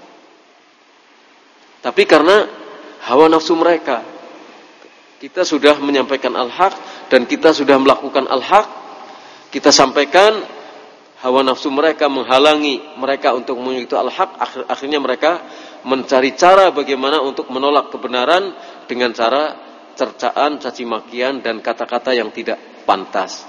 tapi karena hawa nafsu mereka. Kita sudah menyampaikan al-haq dan kita sudah melakukan al-haq. Kita sampaikan, hawa nafsu mereka menghalangi mereka untuk mengikuti al-haq. Akhir, akhirnya mereka mencari cara bagaimana untuk menolak kebenaran dengan cara cercaan, caci makian dan kata-kata yang tidak pantas.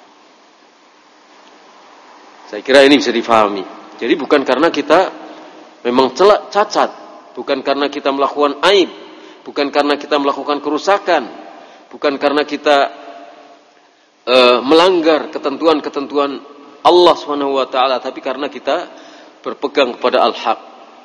Saya kira ini bisa difahami. Jadi bukan karena kita memang celak, cacat, bukan karena kita melakukan aib, bukan karena kita melakukan kerusakan, bukan karena kita e, melanggar ketentuan-ketentuan Allah subhanahu wa taala, tapi karena kita berpegang kepada al-haq.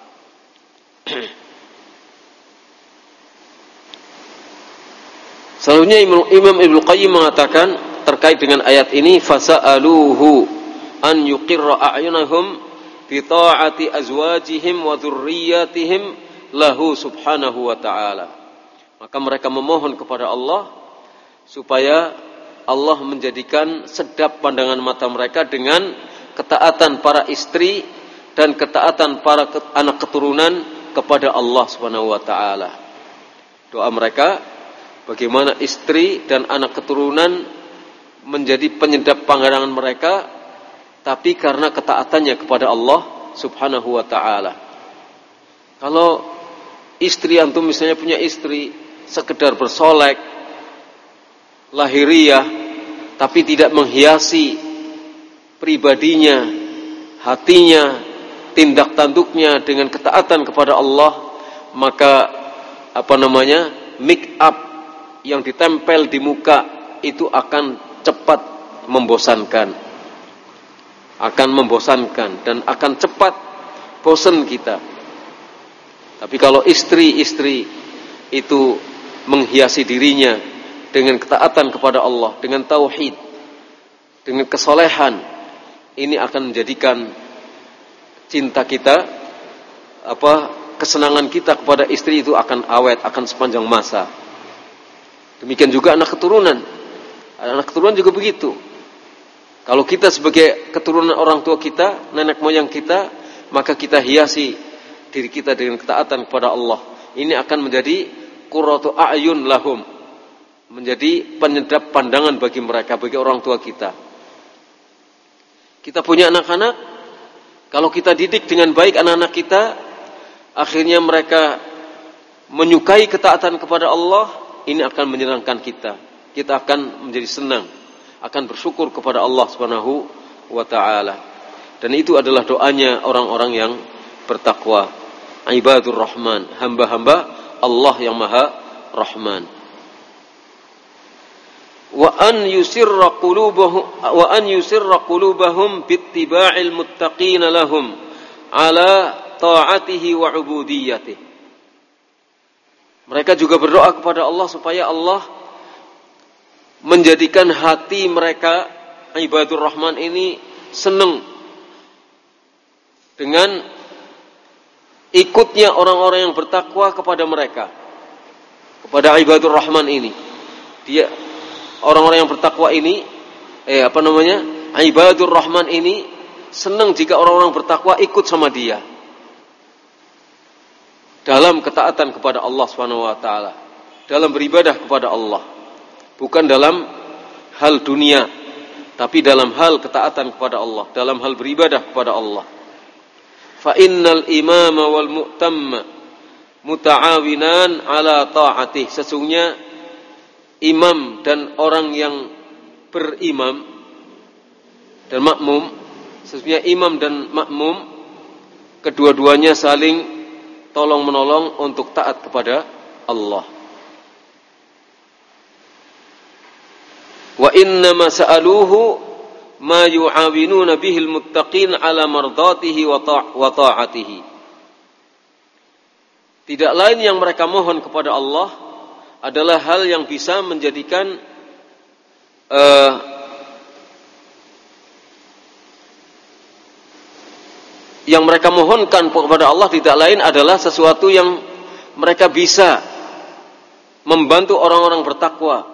Selanjutnya Imam Ibnu Qayyim mengatakan terkait dengan ayat ini, fasa'aluhu an yuqirra a'yunahum bi ta'ati azwajihim wa dzurriyyatihim lahu subhanahu wa ta'ala. Maka mereka memohon kepada Allah supaya Allah menjadikan sedap pandangan mata mereka dengan ketaatan para istri dan ketaatan para anak keturunan kepada Allah subhanahu wa ta'ala. Doa mereka, bagaimana istri dan anak keturunan menjadi penyedap pandangan mereka, tapi karena ketaatannya kepada Allah subhanahu wa ta'ala. Kalau istri antum misalnya punya istri sekedar bersolek lahiriah tapi tidak menghiasi pribadinya, hatinya, tindak tanduknya dengan ketaatan kepada Allah, maka apa namanya make up yang ditempel di muka itu akan cepat membosankan, akan membosankan dan akan cepat bosan kita. Tapi kalau istri-istri itu menghiasi dirinya dengan ketaatan kepada Allah, dengan tauhid, dengan kesolehan, ini akan menjadikan cinta kita, apa kesenangan kita kepada istri itu akan awet, akan sepanjang masa. Demikian juga anak keturunan. Anak keturunan juga begitu. Kalau kita sebagai keturunan orang tua kita, nenek moyang kita, maka kita hiasi diri kita dengan ketaatan kepada Allah. Ini akan menjadi qurratu a'yun lahum, menjadi penyedap pandangan bagi mereka, bagi orang tua kita. Kita punya anak-anak, kalau kita didik dengan baik anak-anak kita, akhirnya mereka menyukai ketaatan kepada Allah, ini akan menyenangkan kita. Kita akan menjadi senang, akan bersyukur kepada Allah Subhanahu wa taala. Dan itu adalah doanya orang-orang yang bertakwa, ibadur rahman, hamba-hamba Allah yang maha rahman. Wa an yusirra qulubahum wa an yusirra qulubahum bittiba'il muttaqin lahum ala ta'atihi wa ubudiyyatihi. Mereka juga berdoa kepada Allah supaya Allah menjadikan hati mereka ibadur rahman ini senang dengan ikutnya orang-orang yang bertakwa kepada mereka, kepada ibadur rahman ini. Dia orang-orang yang bertakwa ini, eh apa namanya, ibadur rahman ini senang jika orang-orang bertakwa ikut sama dia dalam ketaatan kepada Allah Subhanahu wa taala, dalam beribadah kepada Allah, bukan dalam hal dunia, tapi dalam hal ketaatan kepada Allah, dalam hal beribadah kepada Allah. Fa innal imama wal mu'tamma muta'awinan ala ta'atih. Sesungguhnya imam dan orang yang berimam dan makmum, sesungguhnya imam dan makmum kedua-duanya saling tolong menolong untuk taat kepada Allah. Wa inna ma sa'aluhu ma yu'awinuna bihil muttaqin ala mardatihi wa ta'atihi. Tidak lain yang mereka mohon kepada Allah adalah hal yang bisa menjadikan uh, yang mereka mohonkan kepada Allah tidak lain adalah sesuatu yang mereka bisa membantu orang-orang bertakwa.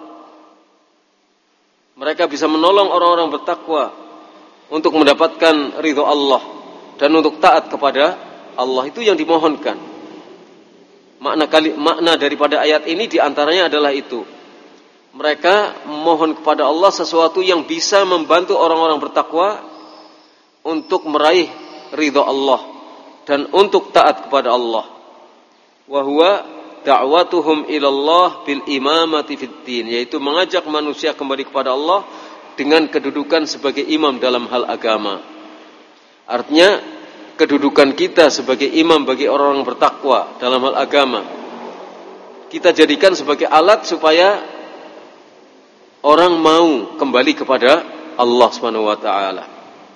Mereka bisa menolong orang-orang bertakwa untuk mendapatkan ridho Allah dan untuk taat kepada Allah. Itu yang dimohonkan. Makna kali, makna daripada ayat ini diantaranya adalah itu. Mereka memohon kepada Allah sesuatu yang bisa membantu orang-orang bertakwa untuk meraih ridha Allah dan untuk taat kepada Allah. Wa huwa da'watuhum ilallah bil imamati fid din, yaitu mengajak manusia kembali kepada Allah dengan kedudukan sebagai imam dalam hal agama. Artinya kedudukan kita sebagai imam bagi orang-orang bertakwa dalam hal agama kita jadikan sebagai alat supaya orang mau kembali kepada Allah Subhanahu wa taala.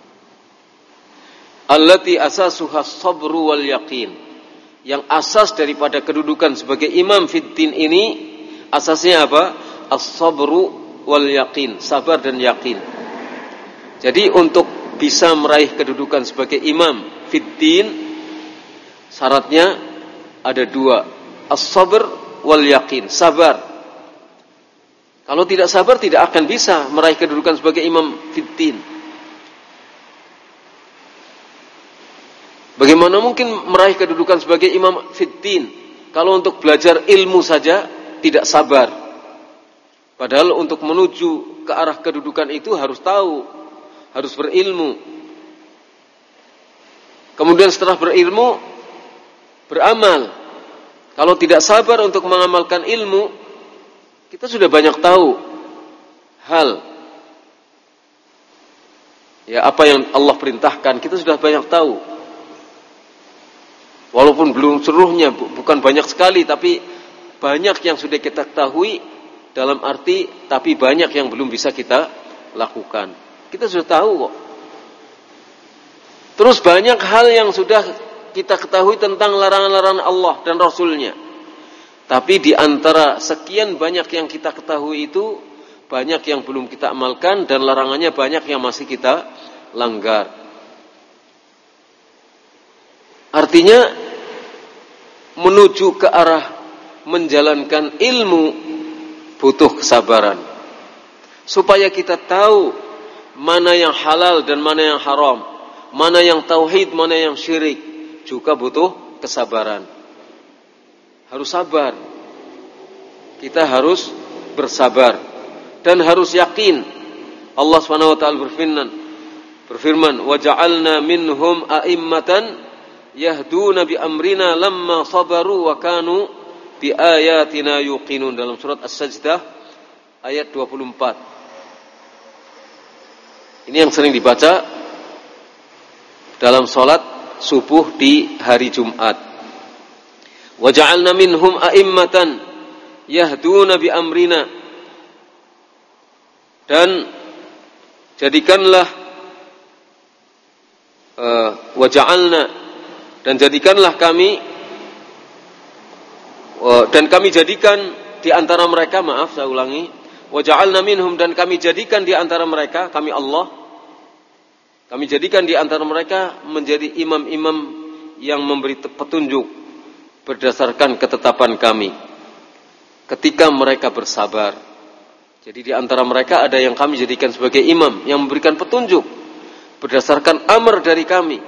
Allati asasuha sabru wal yaqin. Yang asas daripada kedudukan sebagai imam fiddin ini, asasnya apa? As-sabru wal yaqin, sabar dan yakin. Jadi untuk bisa meraih kedudukan sebagai imam fiddin, syaratnya ada dua, as-sabr wal yaqin, sabar. Kalau tidak sabar tidak akan bisa meraih kedudukan sebagai imam fiddin. Bagaimana mungkin meraih kedudukan sebagai imam fiddin kalau untuk belajar ilmu saja tidak sabar? Padahal untuk menuju ke arah kedudukan itu harus tahu, harus berilmu. Kemudian setelah berilmu, beramal. Kalau tidak sabar untuk mengamalkan ilmu, kita sudah banyak tahu hal. Ya, apa yang Allah perintahkan, kita sudah banyak tahu. Walaupun belum seluruhnya, bukan banyak sekali, tapi banyak yang sudah kita ketahui, dalam arti tapi banyak yang belum bisa kita lakukan. Kita sudah tahu kok. Terus banyak hal yang sudah kita ketahui tentang larangan-larangan Allah dan Rasulnya. Tapi di antara sekian banyak yang kita ketahui itu, banyak yang belum kita amalkan dan larangannya banyak yang masih kita langgar. Artinya menuju ke arah menjalankan ilmu butuh kesabaran. Supaya kita tahu mana yang halal dan mana yang haram, mana yang tauhid, mana yang syirik, juga butuh kesabaran. Harus sabar. Kita harus bersabar dan harus yakin. Allah Subhanahu wa taala berfirman, berfirman, "Wa ja'alna minhum a'immatan yahduna bi amrina lamma sabaru wa kanu bi ayatina yuqinun." Dalam surat As-Sajdah ayat dua puluh empat. Ini yang sering dibaca dalam salat subuh di hari Jumat. Wa ja'alna minhum a'immatan yahduna bi amrina, dan jadikanlah uh, wa ja'alna, dan jadikanlah kami Dan kami jadikan di antara mereka, maaf saya ulangi, wa ja'alna minhum, dan kami jadikan di antara mereka, kami Allah, kami jadikan di antara mereka menjadi imam-imam yang memberi petunjuk berdasarkan ketetapan kami ketika mereka bersabar. Jadi di antara mereka ada yang kami jadikan sebagai imam yang memberikan petunjuk berdasarkan amar dari kami.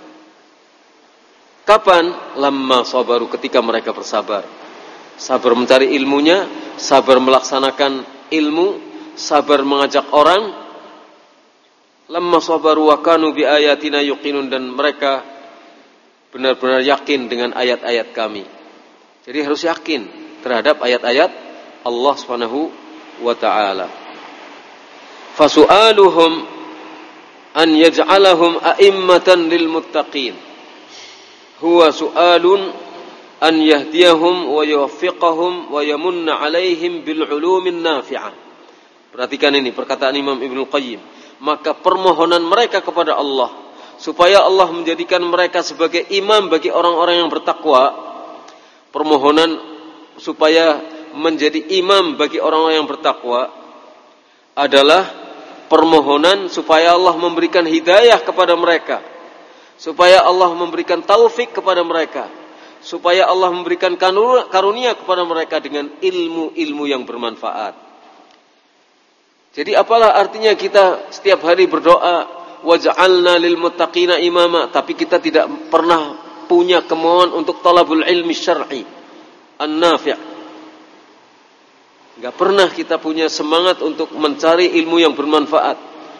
Kapan? Lamma sabaru, ketika mereka bersabar. Sabar mencari ilmunya, sabar melaksanakan ilmu, sabar mengajak orang. Lamma sabaru wa kanu bi ayatina yuqinun, dan mereka benar-benar yakin dengan ayat-ayat kami. Jadi harus yakin terhadap ayat-ayat Allah Subhanahu wa ta'ala. Fasu'aluhum an yaj'alahum a'immatan lil muttaqin huwa su'alun an yahdiyahum wa yuwaffiqahum wa yamunna 'alaihim bil 'ulumin nafi'ah. Perhatikan ini perkataan Imam Ibnu Qayyim. Maka permohonan mereka kepada Allah supaya Allah menjadikan mereka sebagai imam bagi orang-orang yang bertakwa, permohonan supaya menjadi imam bagi orang-orang yang bertakwa adalah permohonan supaya Allah memberikan hidayah kepada mereka, supaya Allah memberikan taufik kepada mereka, supaya Allah memberikan karunia kepada mereka dengan ilmu-ilmu yang bermanfaat. Jadi apalah artinya kita setiap hari berdoa waj'alna lil muttaqina imama, tapi kita tidak pernah punya kemauan untuk talabul ilmi syar'i an-nafi'. Enggak pernah kita punya semangat untuk mencari ilmu yang bermanfaat.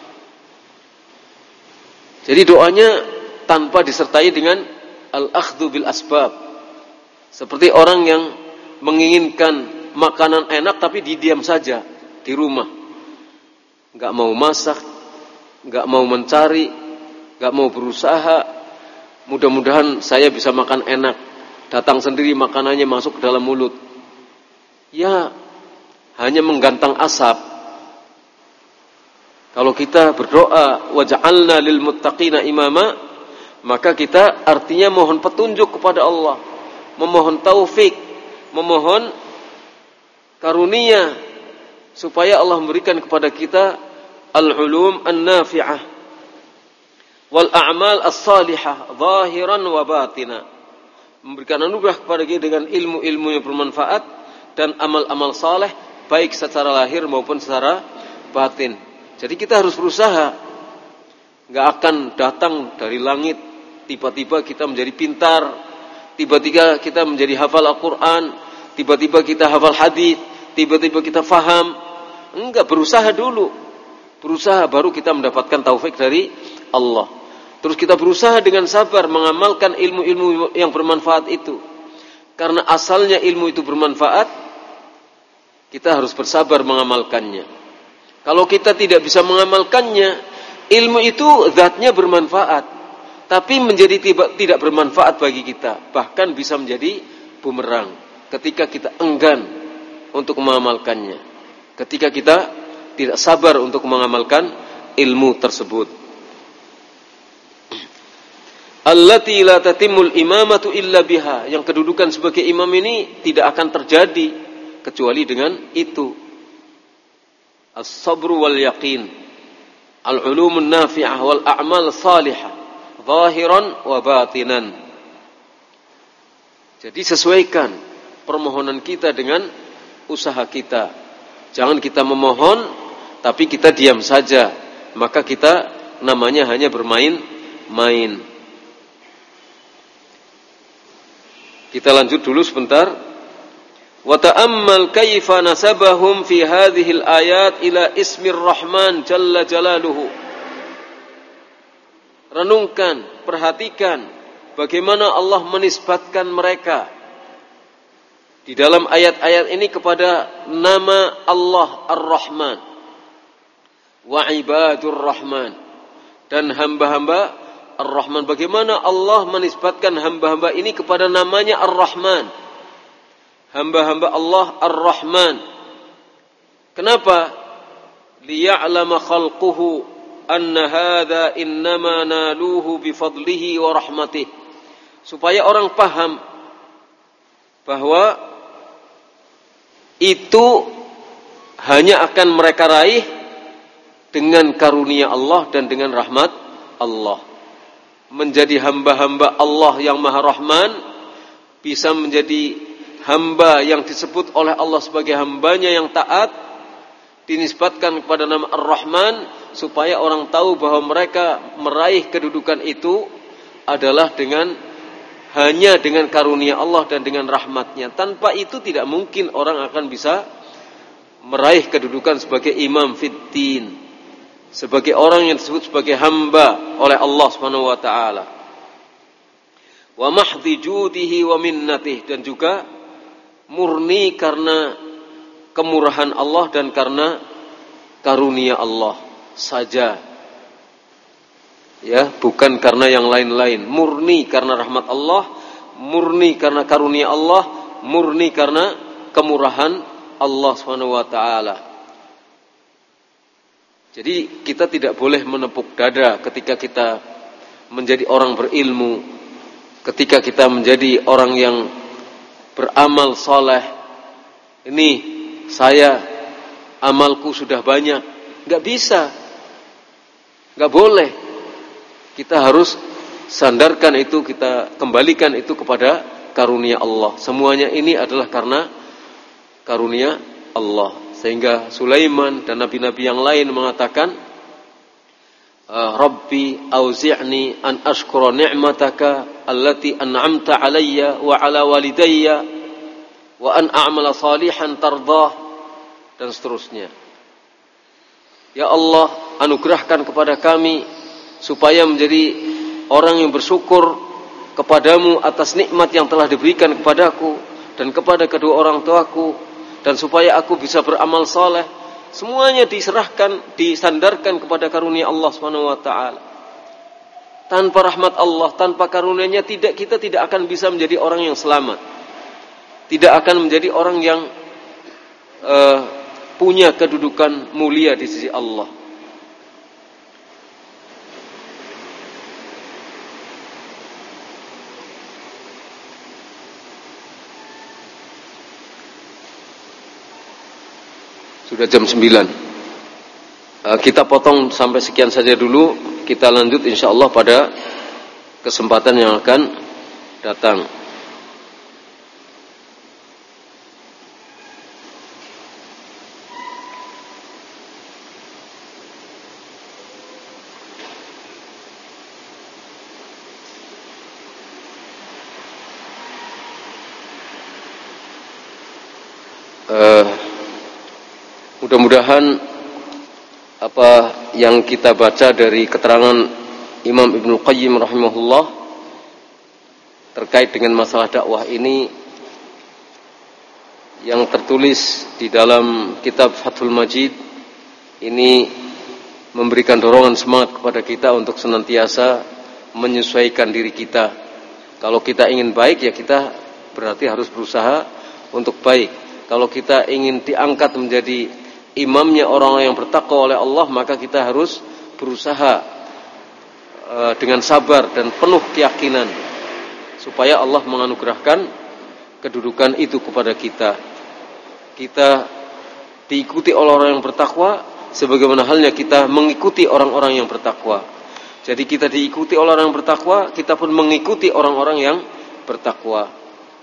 Jadi doanya tanpa disertai dengan al-akhdhu bil asbab. Seperti orang yang menginginkan makanan enak tapi didiam saja di rumah. Enggak mau masak, enggak mau mencari, enggak mau berusaha. Mudah-mudahan saya bisa makan enak. Datang sendiri makanannya masuk ke dalam mulut. Ya, hanya menggantang asap. Kalau kita berdoa waj'alna lil muttaqina imama, maka kita artinya mohon petunjuk kepada Allah, memohon taufik, memohon karunia supaya Allah memberikan kepada kita al-ulum an-nafi'ah wal a'mal as-salihah zahiran wa batina, memberikan anugerah kepada kita dengan ilmu-ilmu yang bermanfaat dan amal-amal saleh baik secara lahir maupun secara batin. Jadi kita harus berusaha. Enggak akan datang dari langit tiba-tiba kita menjadi pintar, tiba-tiba kita menjadi hafal Al-Qur'an, tiba-tiba kita hafal hadis, tiba-tiba kita faham. Enggak, berusaha dulu. Berusaha baru kita mendapatkan taufik dari Allah. Terus kita berusaha dengan sabar mengamalkan ilmu-ilmu yang bermanfaat itu. Karena asalnya ilmu itu bermanfaat, kita harus bersabar mengamalkannya. Kalau kita tidak bisa mengamalkannya, ilmu itu zatnya bermanfaat, tapi menjadi tidak bermanfaat bagi kita. Bahkan bisa menjadi bumerang ketika kita enggan untuk mengamalkannya, ketika kita tidak sabar untuk mengamalkan ilmu tersebut. Allati la tatimul imamatu illa biha, yang kedudukan sebagai imam ini tidak akan terjadi kecuali dengan itu. As-sabru wal yaqin, al-ulumun nafi'ah wal a'mal salihah zahiran wa batinan. Jadi sesuaikan permohonan kita dengan usaha kita. Jangan kita memohon tapi kita diam saja, maka kita namanya hanya bermain-main. Kita lanjut dulu sebentar. Wa ta'ammal kaifa nasabahum fi hadhil ayat ila ismir rahman jalla jalaluhu. Renungkan, perhatikan bagaimana Allah menisbatkan mereka di dalam ayat-ayat ini kepada nama Allah Ar-Rahman wa ibadur Rahman, dan hamba-hamba Ar-Rahman. Bagaimana Allah menisbatkan hamba-hamba ini kepada namanya Ar-Rahman, hamba-hamba Allah Ar-Rahman. Kenapa? Liya'lama khalquhu anna hadha innama naluhu bifadlihi wa rahmatih. Supaya orang paham bahwa itu hanya akan mereka raih dengan karunia Allah dan dengan rahmat Allah. Menjadi hamba-hamba Allah yang Maha Rahman, bisa menjadi hamba yang disebut oleh Allah sebagai hambanya yang taat, dinisbatkan kepada nama Ar-Rahman, supaya orang tahu bahwa mereka meraih kedudukan itu adalah dengan hanya dengan karunia Allah dan dengan rahmatnya. Tanpa itu tidak mungkin orang akan bisa meraih kedudukan sebagai imam fiddin, sebagai orang yang disebut sebagai hamba oleh Allah Subhanahu wa taala. Wa mahdhi judihi wa minnatih, dan juga murni karena kemurahan Allah dan karena karunia Allah saja. Ya, bukan karena yang lain-lain. Murni karena rahmat Allah, murni karena karunia Allah, murni karena kemurahan Allah Subhanahu wa taala. Jadi kita tidak boleh menepuk dada ketika kita menjadi orang berilmu, ketika kita menjadi orang yang beramal soleh. Ini saya, amalku sudah banyak. Gak bisa, gak boleh. Kita harus sandarkan itu, kita kembalikan itu kepada karunia Allah. Semuanya ini adalah karena karunia Allah. Sehingga Sulaiman dan nabi-nabi yang lain mengatakan, Rabbi auzi'ni an ashkura ni'mataka allati an'amta alayya wa ala walidayya wa an a'mala salihan tardah, dan seterusnya. Ya Allah, anugerahkan kepada kami supaya menjadi orang yang bersyukur kepadamu atas nikmat yang telah diberikan kepadaku dan kepada kedua orang tuaku, dan supaya aku bisa beramal saleh. Semuanya diserahkan, disandarkan kepada karunia Allah Subhanahu wa taala. Tanpa rahmat Allah, tanpa karunia-Nya, tidak kita tidak akan bisa menjadi orang yang selamat. Tidak akan menjadi orang yang uh, punya kedudukan mulia di sisi Allah. Sudah jam sembilan. Kita potong sampai sekian saja dulu. Kita lanjut insyaallah pada kesempatan yang akan datang. Uh, Mudah-mudahan apa yang kita baca dari keterangan Imam Ibnu Qayyim rahimahullah terkait dengan masalah dakwah ini, yang tertulis di dalam kitab Fathul Majid ini, memberikan dorongan semangat kepada kita untuk senantiasa menyesuaikan diri kita. Kalau kita ingin baik, ya kita berarti harus berusaha untuk baik. Kalau kita ingin diangkat menjadi imamnya orang yang bertakwa oleh Allah, maka kita harus berusaha uh, dengan sabar dan penuh keyakinan supaya Allah menganugerahkan kedudukan itu kepada kita. Kita diikuti oleh orang yang bertakwa sebagaimana halnya kita mengikuti orang-orang yang bertakwa. Jadi kita diikuti oleh orang yang bertakwa, kita pun mengikuti orang-orang yang bertakwa.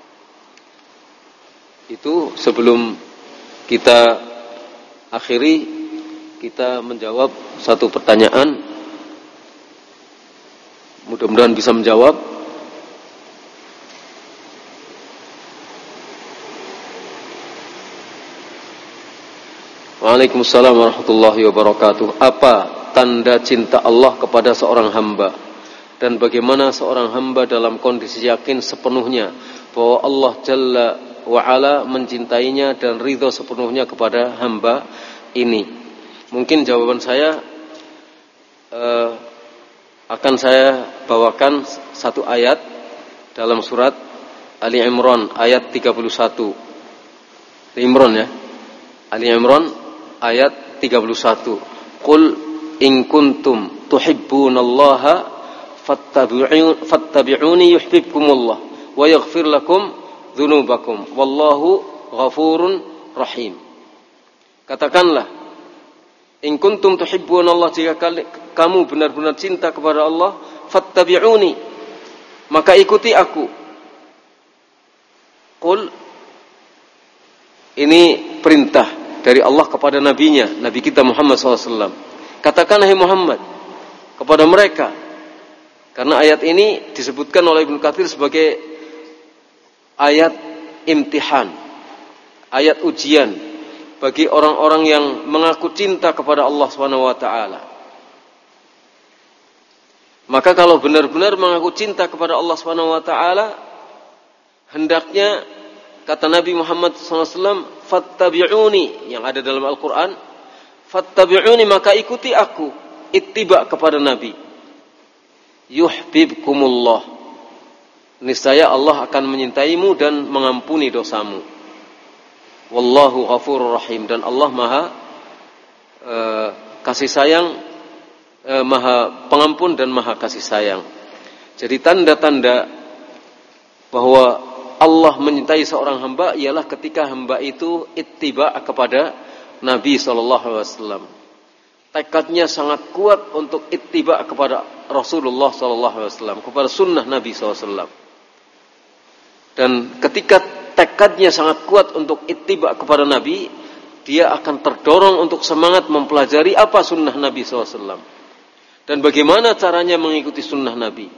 Itu sebelum kita akhiri, kita menjawab satu pertanyaan. Mudah-mudahan bisa menjawab. Waalaikumsalam warahmatullahi wabarakatuh. Apa tanda cinta Allah kepada seorang hamba, dan bagaimana seorang hamba dalam kondisi yakin sepenuhnya bahwa Allah Jalla wa Ala mencintainya dan ridho sepenuhnya kepada hamba ini? Mungkin jawaban saya uh, akan saya bawakan satu ayat dalam surat Ali Imran ayat tiga puluh satu. Ali Imran ya. Ali Imran ayat tiga puluh satu. Qul in kuntum tuhibbunallaha fattabi'uni fattabi'uni yuhibbukumullah wa yaghfir lakum dzunubakum wallahu ghafurun rahim. Katakanlah, in kuntum tuhibbunallah, jika kamu benar-benar cinta kepada Allah, fattabi'uni, maka ikuti aku. Qul, ini perintah dari Allah kepada nabinya, Nabi kita Muhammad shallallahu alaihi wasallam. Katakan, hai Muhammad, kepada mereka, karena ayat ini disebutkan oleh Ibnu Katsir sebagai ayat imtihan, ayat ujian bagi orang-orang yang mengaku cinta kepada Allah subhanahu wa taala. Maka kalau benar-benar mengaku cinta kepada Allah subhanahu wa taala, hendaknya, kata Nabi Muhammad shallallahu alaihi wasallam, fattabi'uni, yang ada dalam Al-Quran, fattabi'uni, maka ikuti aku, ittiba kepada Nabi. Yuhbibkumullah, niscaya Allah akan menyintaimu dan mengampuni dosamu. Wallahu ghafurur rahim, dan Allah maha uh, kasih sayang, uh, maha pengampun dan maha kasih sayang. Jadi tanda-tanda bahwa Allah menyintai seorang hamba ialah ketika hamba itu ittiba kepada Nabi shallallahu alaihi wasallam. Tekadnya sangat kuat untuk ittiba kepada Rasulullah shallallahu alaihi wasallam, kepada sunnah Nabi shallallahu alaihi wasallam. Dan ketika tekadnya sangat kuat untuk ittiba kepada Nabi, dia akan terdorong untuk semangat mempelajari apa sunnah Nabi shallallahu alaihi wasallam dan bagaimana caranya mengikuti sunnah Nabi.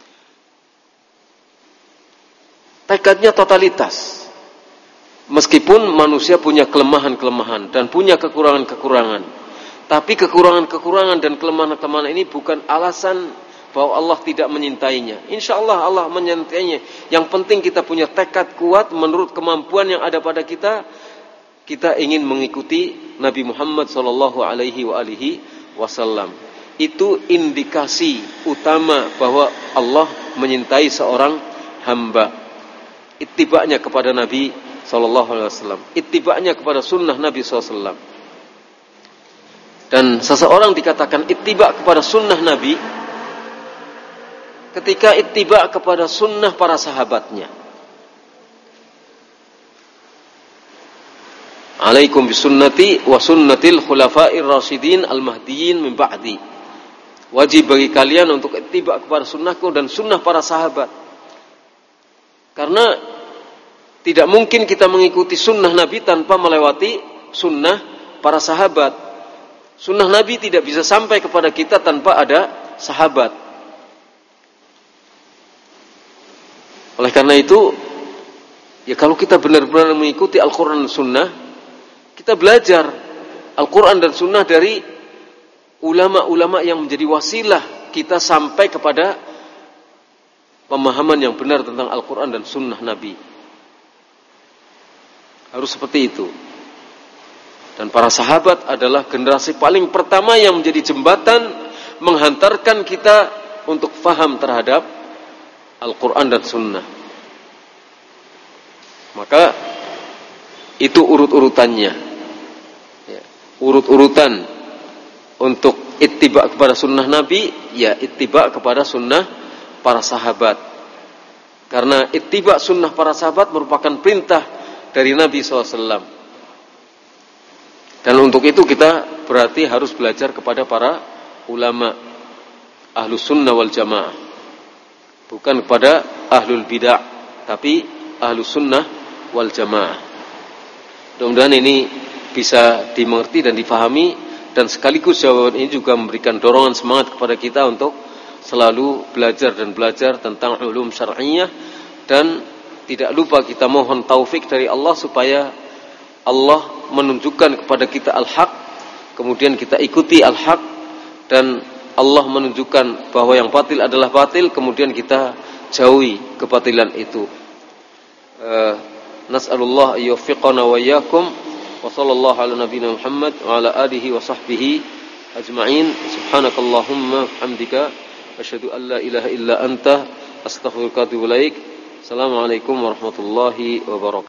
Tekadnya totalitas. Meskipun manusia punya kelemahan-kelemahan dan punya kekurangan-kekurangan, tapi kekurangan-kekurangan dan kelemahan-kelemahan ini bukan alasan bahwa Allah tidak menyintainya. Insya Allah Allah menyintainya. Yang penting kita punya tekad kuat menurut kemampuan yang ada pada kita. Kita ingin mengikuti Nabi Muhammad Sallallahu Alaihi Wasallam. Itu indikasi utama bahwa Allah menyintai seorang hamba. Ittiba'nya kepada Nabi Sallallahu Alaihi Wasallam, ittiba'nya kepada sunnah Nabi Sallallahu Alaihi Wasallam. Dan seseorang dikatakan ittiba' kepada sunnah Nabi ketika ittiba' kepada sunnah para sahabatnya. Alaikum bisunnati wa sunnatil khulafa'ir rasyidin al-mahdiyyin min ba'di. Wajib bagi kalian untuk ittiba' kepada sunnahku dan sunnah para sahabat. Karena tidak mungkin kita mengikuti sunnah Nabi tanpa melewati sunnah para sahabat. Sunnah Nabi tidak bisa sampai kepada kita tanpa ada sahabat. Oleh karena itu, ya kalau kita benar-benar mengikuti Al-Quran dan Sunnah, kita belajar Al-Quran dan Sunnah dari ulama-ulama yang menjadi wasilah kita sampai kepada pemahaman yang benar tentang Al-Quran dan Sunnah Nabi. Harus seperti itu. Dan para sahabat adalah generasi paling pertama yang menjadi jembatan menghantarkan kita untuk faham terhadap Al-Quran dan Sunnah. Maka itu urut-urutannya, ya, urut-urutan untuk ittiba' kepada sunnah Nabi, ya ittiba' kepada sunnah para sahabat. Karena ittiba' sunnah para sahabat merupakan perintah dari Nabi shallallahu alaihi wasallam. Dan untuk itu kita berarti harus belajar kepada para ulama ahlus sunnah wal jamaah, bukan kepada ahlul bid'ah, tapi ahlus sunnah wal jamaah. Mudah-mudahan ini bisa dimengerti dan difahami, dan sekaligus jawaban ini juga memberikan dorongan semangat kepada kita untuk selalu belajar dan belajar tentang ulum syar'iyyah, dan tidak lupa kita mohon taufik dari Allah supaya Allah menunjukkan kepada kita al-haq, kemudian kita ikuti al-haq, dan Allah menunjukkan bahwa yang batil adalah batil, kemudian kita jauhi kebatilan itu. Uh, Nas'alullah ayyufiqana wa iyyakum wa sallallahu ala nabiyyina Muhammad wa ala alihi wa sahbihi ajma'in. Subhanakallahumma hamdika asyhadu an la ilaha illa anta astaghfiruka wa atubu ilaik. Assalamualaikum warahmatullahi wabarakatuh.